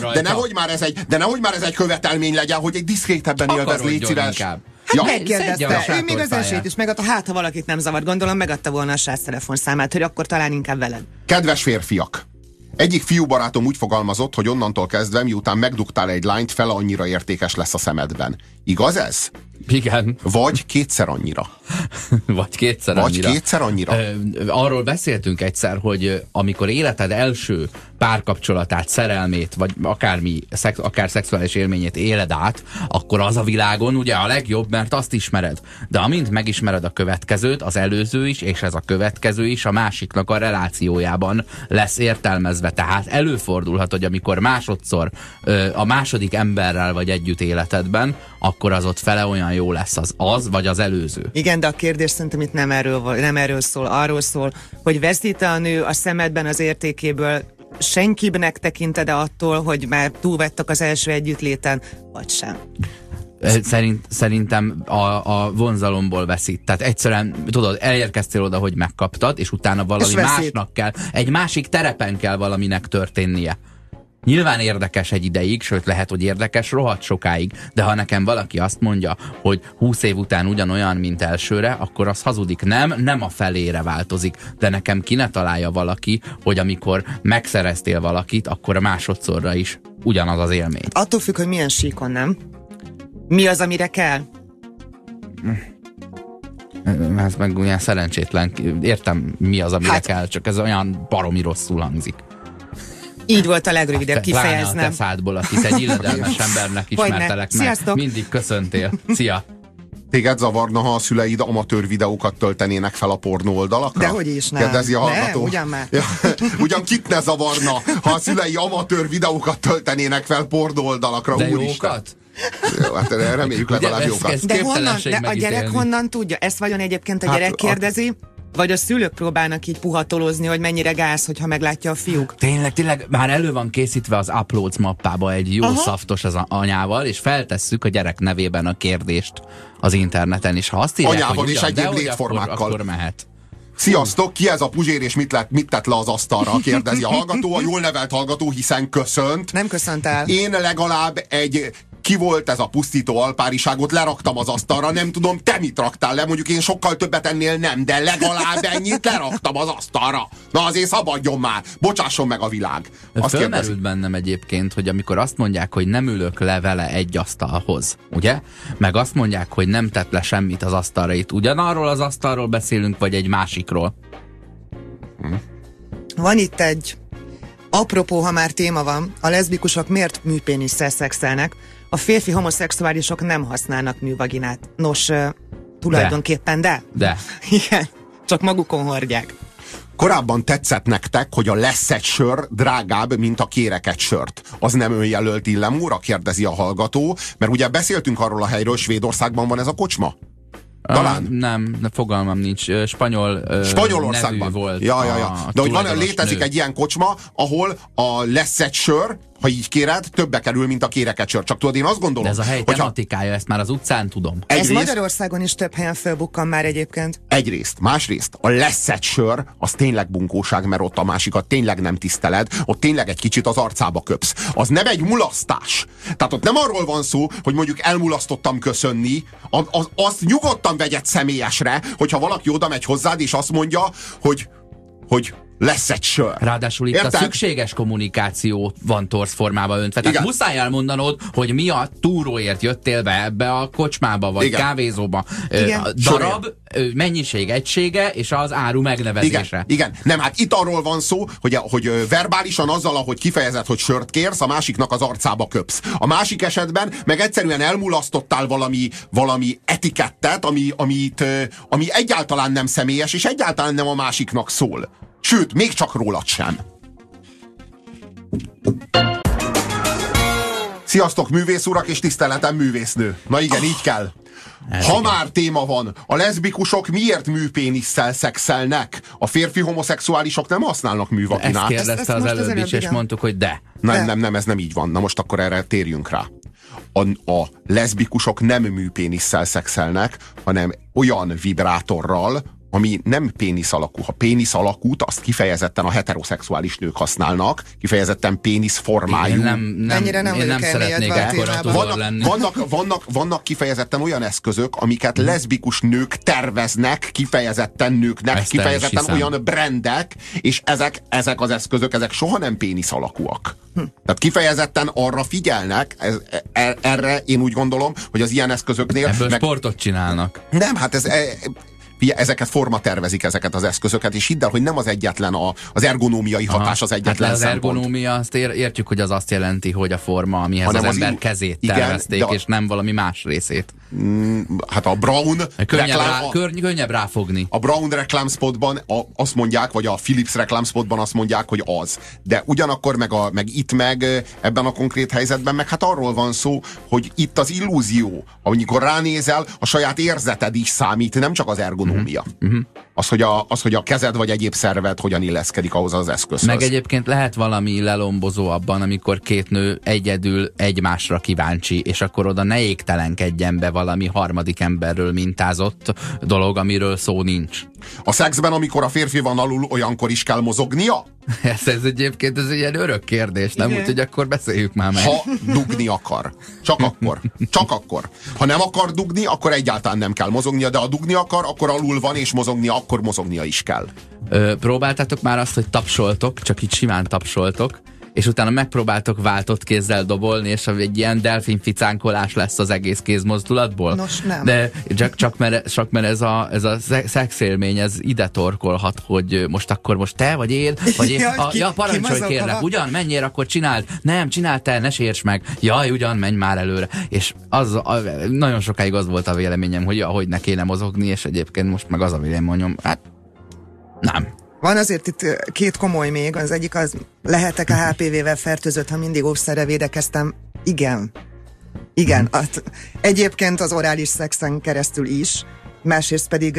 nehogy már ez egy követelmény legyen, hogy egy diszkrétebben élvez, légy szíves. Hát megkérdezte, ő még az esélyt is megadta, hát ha valakit nem zavar, gondolom megadta volna a srác telefonszámát, hogy akkor talán inkább veled. Kedves férfiak! Egyik fiúbarátom úgy fogalmazott, hogy onnantól kezdve, miután megdugtál egy lányt, fele annyira értékes lesz a szemedben. Igaz ez? Igen. Vagy kétszer annyira. Vagy kétszer annyira. Arról beszéltünk egyszer, hogy amikor életed első párkapcsolatát, szerelmét, vagy akár szexuális élményét éled át, akkor az a világon ugye a legjobb, mert azt ismered. De amint megismered a következőt, az előző is, és ez a következő is a másiknak a relációjában lesz értelmezve. Tehát előfordulhat, hogy amikor másodszor a második emberrel vagy együtt életedben, akkor az ott fele olyan jó lesz az vagy az előző. Igen, de a kérdés szerintem itt nem erről szól, arról szól, hogy veszít a nő a szemedben az értékéből, senkibbnek tekinted-e attól, hogy már túlvettek az első együttléten, vagy sem? Szerintem a vonzalomból veszít. Tehát egyszerűen, tudod, elérkeztél oda, hogy megkaptad, és utána valami másnak kell, egy másik terepen kell valaminek történnie. Nyilván érdekes egy ideig, sőt lehet, hogy érdekes rohadt sokáig, de ha nekem valaki azt mondja, hogy 20 év után ugyanolyan, mint elsőre, akkor az hazudik. Nem a felére változik, de nekem ki ne találja valaki, hogy amikor megszereztél valakit, akkor a másodszorra is ugyanaz az élmény. Attól függ, hogy milyen síkon, nem? Mi az, amire kell? Ez meg olyan szerencsétlen. Értem, mi az, amire kell, csak ez olyan baromi rosszul hangzik. Így volt a legrövidebb kifejeznem. Pláne a te szádból, akit egy illedelmes embernek ismertelek meg. Sziasztok. Mindig köszöntél. Szia! Téged zavarna, ha a szüleid amatőr videókat töltenének fel a pornó oldalakra? Dehogy is nem. Kérdezi a hallgató. Nem, ugyan már. Ja, ugyan kit ne zavarna, ha a szülei amatőr videókat töltenének fel pornó oldalakra? De jókat? Jó, hát reméljük legalább jókat. De a gyerek honnan tudja? Ezt vajon egyébként a gyerek kérdezi? Vagy a szülők próbálnak így puhatolozni, hogy mennyire gáz, hogyha meglátja a fiúk? Tényleg, már elő van készítve az Uploads mappába egy jó szaftos az anyával, és feltesszük a gyerek nevében a kérdést az interneten, és ha azt írják, anyával hogy és egyéb létformákkal. Akkor mehet. Sziasztok, ki ez a Puzsér, és mit tett le az asztalra? Kérdezi a hallgató, a jól nevelt hallgató, hiszen köszönt. Nem köszönt el. Én legalább ki volt ez a pusztító alpáriságot, leraktam az asztalra, nem tudom, te mit raktál le, mondjuk én sokkal többet ennél nem, de legalább ennyit leraktam az asztalra. Na azért szabadjon már, bocsásson meg a világ. Fölmerült bennem egyébként, hogy amikor azt mondják, hogy nem ülök le vele egy asztalhoz, ugye? Meg azt mondják, hogy nem tett le semmit az asztalra, itt ugyanarról az asztalról beszélünk, vagy egy másikról? Van itt egy apropó, ha már téma van, a leszbikusok miért műpénisszel szexelnek? A férfi homoszexuálisok nem használnak művaginát. Nos, tulajdonképpen de. Igen, csak magukon hordják. Korábban tetszett nektek, hogy a lesz egy sör drágább, mint a kérek egy sört. Az nem önjelölt illemúra? Kérdezi a hallgató, mert ugye beszéltünk arról a helyről, Svédországban van ez a kocsma? Talán? Nem, fogalmam nincs. Spanyolországban nevű volt. Ja. De hogy létezik egy ilyen kocsma, ahol a lesz egy sör, ha így kéred, többe kerül, mint a kéreket sör. Csak tudod, én azt gondolom... De ez a hely tematikája, ezt már az utcán tudom. Ez Magyarországon is több helyen fölbukkan már egyébként. Egyrészt. Másrészt, a lesz egy sör, az tényleg bunkóság, mert ott a másikat tényleg nem tiszteled, ott tényleg egy kicsit az arcába köpsz. Az nem egy mulasztás. Tehát ott nem arról van szó, hogy mondjuk elmulasztottam köszönni, azt nyugodtan vegyed személyesre, hogyha valaki oda megy hozzád, és azt mondja, hogy lesz egy sör. Ráadásul itt a szükséges kommunikáció van torz formában öntve. Tehát muszáj elmondanod, hogy mi a túróért jöttél be ebbe a kocsmába, vagy kávézóba. Darab, mennyiség egysége, és az áru megnevezése. Igen. Nem, hát itt arról van szó, hogy verbálisan azzal, ahogy kifejezed, hogy sört kérsz, a másiknak az arcába köpsz. A másik esetben meg egyszerűen elmulasztottál valami etikettet, ami egyáltalán nem személyes, és egyáltalán nem a másiknak szól. Sőt, még csak rólad sem. Sziasztok, művész urak, és tiszteletem, művésznő. Na igen, így kell. Ha már téma van, a leszbikusok miért műpénisszel szexelnek? A férfi homoszexuálisok nem használnak művaginát. Ezt kérdezte az előbb is, és mondtuk, hogy de. Nem, ez nem így van. Na most akkor erre térjünk rá. A leszbikusok nem műpénisszel szexelnek, hanem olyan vibrátorral, ami nem pénisz alakú. Ha pénisz alakút, azt kifejezetten a heteroszexuális nők használnak, kifejezetten pénisz formájú. Én nem szeretnék ekkora tudó lenni. Vannak kifejezetten olyan eszközök, amiket leszbikus nők terveznek kifejezetten nőknek, ezt kifejezetten olyan brandek, és ezek az eszközök, ezek soha nem pénisz alakúak. Tehát kifejezetten arra figyelnek, erre én úgy gondolom, hogy az ilyen eszközöknél... Ebből sportot csinálnak. Nem, hát ezeket formatervezik, ezeket az eszközöket, és hidd el, hogy nem az egyetlen, az ergonómiai hatás az egyetlen hát szempont. Az ergonómia, azt értjük, hogy az azt jelenti, hogy a forma, amihez az ember kezét tervezték, és nem valami más részét. Hát a Brown... Könnyebb ráfogni. A Brown reklámspotban azt mondják, vagy a Philips reklámspotban azt mondják, hogy az. De ugyanakkor meg itt ebben a konkrét helyzetben meg hát arról van szó, hogy itt az illúzió, amikor ránézel, a saját érzeted is számít, nem csak az ergonómia. Az, hogy a kezed vagy egyéb szerved hogyan illeszkedik ahhoz az eszközhöz. Meg egyébként lehet valami lelombozó abban, amikor két nő egyedül egymásra kíváncsi, és akkor oda ne égtelenkedjen be valami harmadik emberről mintázott dolog, amiről szó nincs. A szexben, amikor a férfi van alul, olyankor is kell mozognia? Ez egyébként egy ilyen örök kérdés, nem? Úgyhogy akkor beszéljük már meg. Ha dugni akar. Csak akkor. Csak akkor. Ha nem akar dugni, akkor egyáltalán nem kell mozognia, de ha dugni akar, akkor alul van, és mozognia, akkor mozognia is kell. Próbáltátok már azt, hogy tapsoltok, csak így simán tapsoltok, és utána megpróbáltok váltott kézzel dobolni, és egy ilyen delfinficánkolás lesz az egész kézmozdulatból? Nos, nem. De csak mert ez a szexélmény, ez ide torkolhat, hogy most te, vagy én, vagy én. Parancsolj kérlek, ugyan, menjél, akkor csináld. Nem, csináld te, ne sérts meg. Jaj, ugyan, menj már előre. És nagyon sokáig az volt a véleményem, hogy ne kéne mozogni, és egyébként most meg az a véleményem, hát nem. Van azért itt két komoly még, az egyik az, lehetek a HPV-vel fertőzött, ha mindig óvszerre védekeztem. Igen. Egyébként az orális szexen keresztül is, másrészt pedig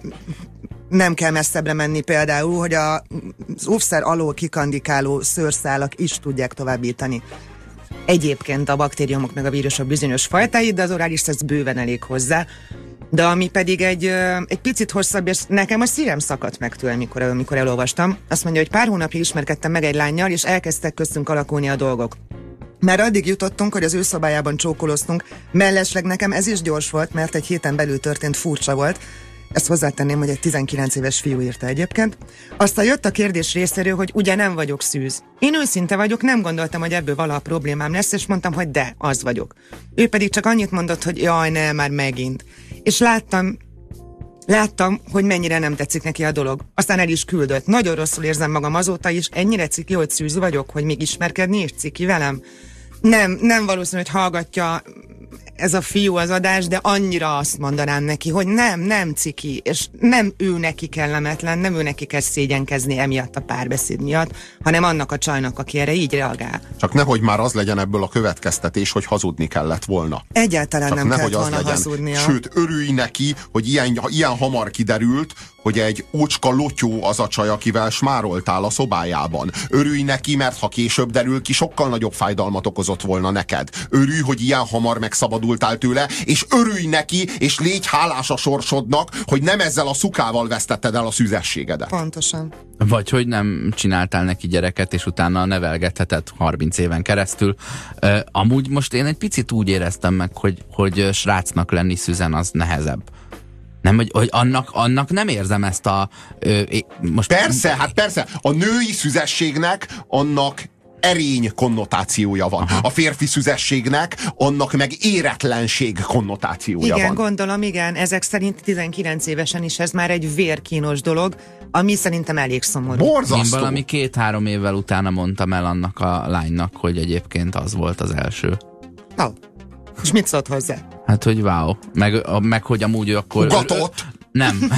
nem kell messzebbre menni például, hogy az óvszer alól kikandikáló szőrszálak is tudják továbbítani egyébként a baktériumok meg a vírusok bizonyos fajtáit, de az orális szex bőven elég hozzá. De ami pedig egy picit hosszabb, és nekem a szívem szakadt meg tőle, amikor elolvastam. Azt mondja, hogy pár hónapja ismerkedtem meg egy lánnyal, és elkezdtek köztünk alakulni a dolgok. Már addig jutottunk, hogy az ő szobájában csókoloztunk, mellesleg nekem ez is gyors volt, mert egy héten belül történt, furcsa volt. Ezt hozzátenném, hogy egy 19 éves fiú írta egyébként. Aztán jött a kérdés részéről, hogy ugye nem vagyok szűz. Én őszinte vagyok, nem gondoltam, hogy ebből valaha problémám lesz, és mondtam, hogy de, az vagyok. Ő pedig csak annyit mondott, hogy jaj, ne, már megint. És láttam, hogy mennyire nem tetszik neki a dolog. Aztán el is küldött. Nagyon rosszul érzem magam azóta is. Ennyire ciki, hogy szűz vagyok, hogy még ismerkedni és ciki velem? Nem valószínű, hogy hallgatja ez a fiú az adás, de annyira azt mondanám neki, hogy nem ciki, és nem ő neki kellemetlen, nem ő neki kell szégyenkezni emiatt a párbeszéd miatt, hanem annak a csajnak, aki erre így reagál. Csak nehogy már az legyen ebből a következtetés, hogy hazudni kellett volna. Egyáltalán csak nem kellett volna hazudnia. Sőt, örülj neki, hogy ilyen hamar kiderült, hogy egy ócska lotyó az a csaj, akivel smároltál a szobájában. Örülj neki, mert ha később derül ki, sokkal nagyobb fájdalmat okozott volna neked. Örülj, hogy ilyen hamar megszabadultál tőle, és örülj neki, és légy hálás a sorsodnak, hogy nem ezzel a szukával vesztetted el a szüzességedet. Pontosan. Vagy hogy nem csináltál neki gyereket, és utána nevelgetheted 30 éven keresztül. Amúgy most én egy picit úgy éreztem meg, hogy srácnak lenni szüzen az nehezebb. Nem, hogy annak nem érzem ezt a... most... Persze, a női szüzességnek annak erény konnotációja van. Aha. A férfi szüzességnek annak meg éretlenség konnotációja van. Igen, gondolom, igen. Ezek szerint 19 évesen is ez már egy vérkínos dolog, ami szerintem elég szomorú. Borzasztó. Én valami 2-3 évvel utána mondtam el annak a lánynak, hogy egyébként az volt az első. És mit szólt hozzá? Hát, hogy wow. Meg hogy amúgy akkor... Ugatott? Nem.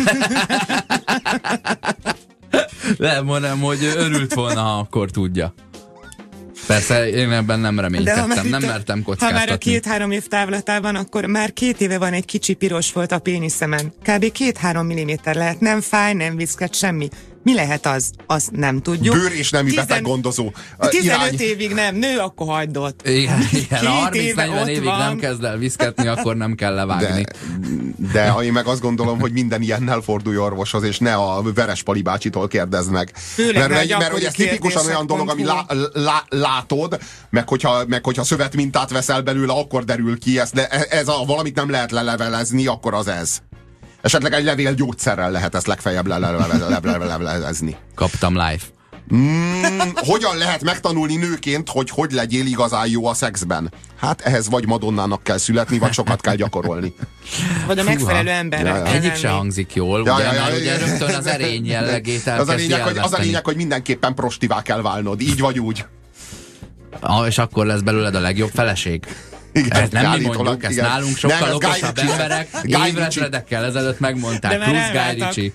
Nem, hanem, hogy örült volna, ha akkor tudja. Persze, én ebben nem reménykedtem, nem mertem kockáztatni. Ha már a 2-3 év távlatában, akkor már 2 éve van egy kicsi piros volt a péniszemen. Kb. 2-3 milliméter lehet, nem fáj, nem viszket, semmi. Mi lehet az? Azt nem tudjuk. Bőr és nemi beteg gondozó. 15 évig nem, nő, akkor hagyd ott. Igen, ha 30-40 évig van. Nem kezd el viszketni, akkor nem kell levágni. De én meg azt gondolom, hogy minden ilyennel fordulj orvoshoz, és ne a Verespali bácsitól kérdezd meg. Mert hogy ez tipikusan olyan dolog, ami látod, meg hogyha szövetmintát veszel belőle, akkor derül ki. Valamit nem lehet lelevelezni, akkor az ez. Esetleg egy levél gyógyszerrel lehet ezt legfeljebb lelevelezni. Kaptam live. Hogyan lehet megtanulni nőként, hogy legyél igazán jó a szexben? Hát ehhez vagy Madonnának kell születni, vagy sokat kell gyakorolni. Vagy a megfelelő embernek. Egyik se hangzik jól, ugye rögtön az erény jellegét elkezdi elveszteni. Az a lényeg, hogy mindenképpen prostivá kell válnod, így vagy úgy. És akkor lesz belőled a legjobb feleség. Igen, ezt nem mi mondjuk, ezt nálunk sokkal okosabb emberek évredekkel ezelőtt megmondták, plusz Guy Ritchie.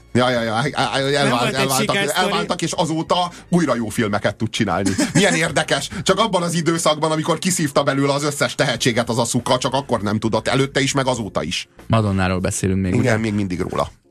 Elváltak, és azóta újra jó filmeket tud csinálni. Milyen érdekes, csak abban az időszakban, amikor kiszívta belőle az összes tehetséget az a szuka, csak akkor nem tudott, előtte is, meg azóta is. Madonnáról beszélünk még. Igen, még mindig róla.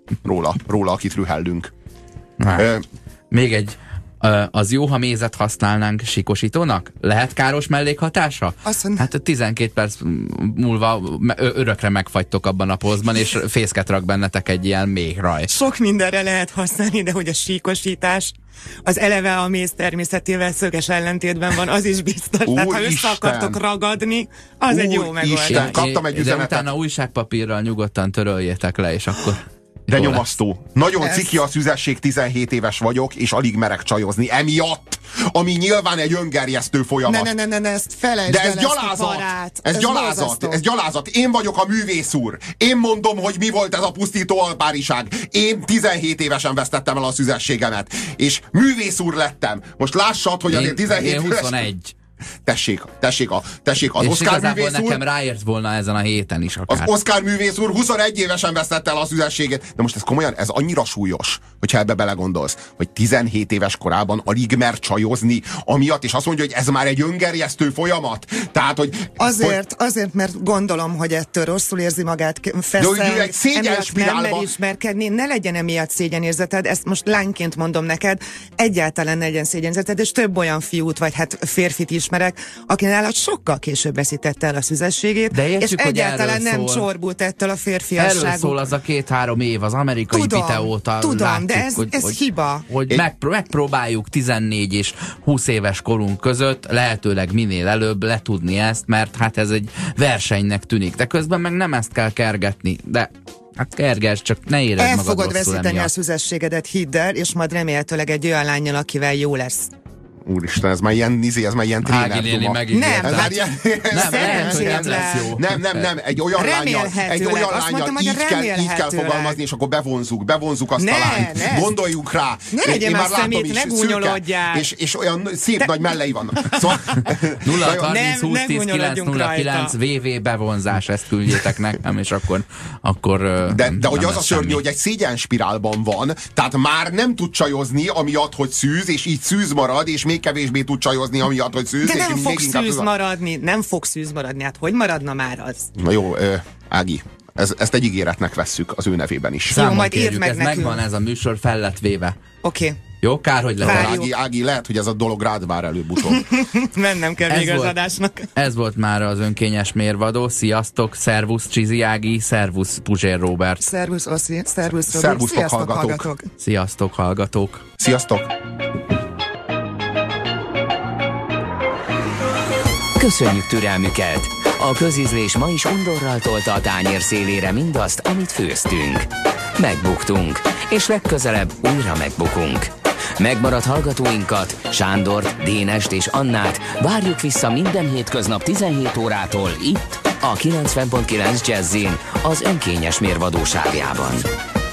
Róla, akit rühellünk. Még egy, az jó, ha mézet használnánk sikosítónak? Lehet káros mellékhatása? Hát 12 perc múlva örökre megfagytok abban a pózban, és fészket rak bennetek egy ilyen méhraj. Sok mindenre lehet használni, de hogy a síkosítás az eleve a méz természetével szöges ellentétben van, az is biztos. Tehát ha össze akartok ragadni, az egy jó megoldás. Kaptam egy üzenetet. De utána újságpapírral nyugodtan töröljétek le, és akkor... De nyomasztó. Nagyon ciki a szüzesség, 17 éves vagyok, és alig merek csajozni. Emiatt, ami nyilván egy öngerjesztő folyamat. Ne, ezt felejtsd. De ez gyalázat. Ez gyalázat. Én vagyok a művész úr. Én mondom, hogy mi volt ez a pusztító alpáriság. Én 17 évesen vesztettem el a szüzességemet. És művész úr lettem. Most lássad, hogy azért 17 éves... Én 21. Tessék, az Oscar művész úr... nekem ráért volna ezen a héten is akár. Az Oscar művész úr 21 évesen vesztette el a szüzességét. De most ez komolyan, ez annyira súlyos, hogyha ebbe belegondolsz, hogy 17 éves korában alig mer csajozni amiatt, és azt mondja, hogy ez már egy öngerjesztő folyamat. Tehát, hogy... Azért, mert gondolom, hogy ettől rosszul érzi magát, egy szégyenspirálba. Nem mer ismerkedni, ne legyen emiatt szégyenérzeted, ezt most lányként mondom neked, egyáltalán ne legyen szégyenérzeted, és több olyan fiút, vagy hát férfit ismerek, aki nálad sokkal később veszítette el a szüzességét, és egyáltalán nem csorbult ettől a férfiasságuk. Erről szól az a 2-3 év, az amerikai pite óta. Tudom, látjuk, de ez hiba. Hogy megpróbáljuk 14 és 20 éves korunk között lehetőleg minél előbb letudni ezt, mert hát ez egy versenynek tűnik. De közben meg nem ezt kell kergetni, de hát kerges, csak ne érezd magad rosszul. El fogod veszíteni a szüzességedet, hidd el, és majd remélhetőleg egy olyan lánnyal, akivel jó lesz. Úristen, ez már ilyen tréner duma. Nem, egy olyan lányal így kell fogalmazni, és akkor bevonzuk azt a lányt. Gondoljunk rá. Ne legyen már szemét, ne gúnyolodjál. És olyan szép nagy mellei vannak. 0-30-20-10-9-09 VV bevonzás, ezt küldjétek nekem, és akkor de hogy az a szörnyű, hogy egy szégyenspirálban van, tehát már nem tud csajozni, amiatt, hogy szűz, és így szűz marad, és még kevésbé tud csajozni, amiatt, hogy szűz. De nem fog szűz maradni, hát hogy maradna már az? Na jó, Ági, ezt egy ígéretnek vesszük az ő nevében is. Számon majd írd meg nekünk. Megvan ez a műsor, fel lett véve. Oké. Jó, kár, hogy Ági, lehet, hogy ez a dolog rád vár előbb-utóbb. Mennem kell még az adásnak. Ez volt már az önkényes mérvadó. Sziasztok, szervusz Csizi Ági, szervusz Puzsér Róbert. Szervusz Oszi, szervusz Robi. Szervusztok hallgatók. Sziasztok hallgatók. Sziasztok. Köszönjük türelmüket! A közízlés ma is undorral tolta a tányér szélére mindazt, amit főztünk. Megbuktunk, és legközelebb újra megbukunk. Megmaradt hallgatóinkat, Sándort, Dénest és Annát várjuk vissza minden hétköznap 17 órától itt, a 90.9 Jazzin, az önkényes mérvadóságjában.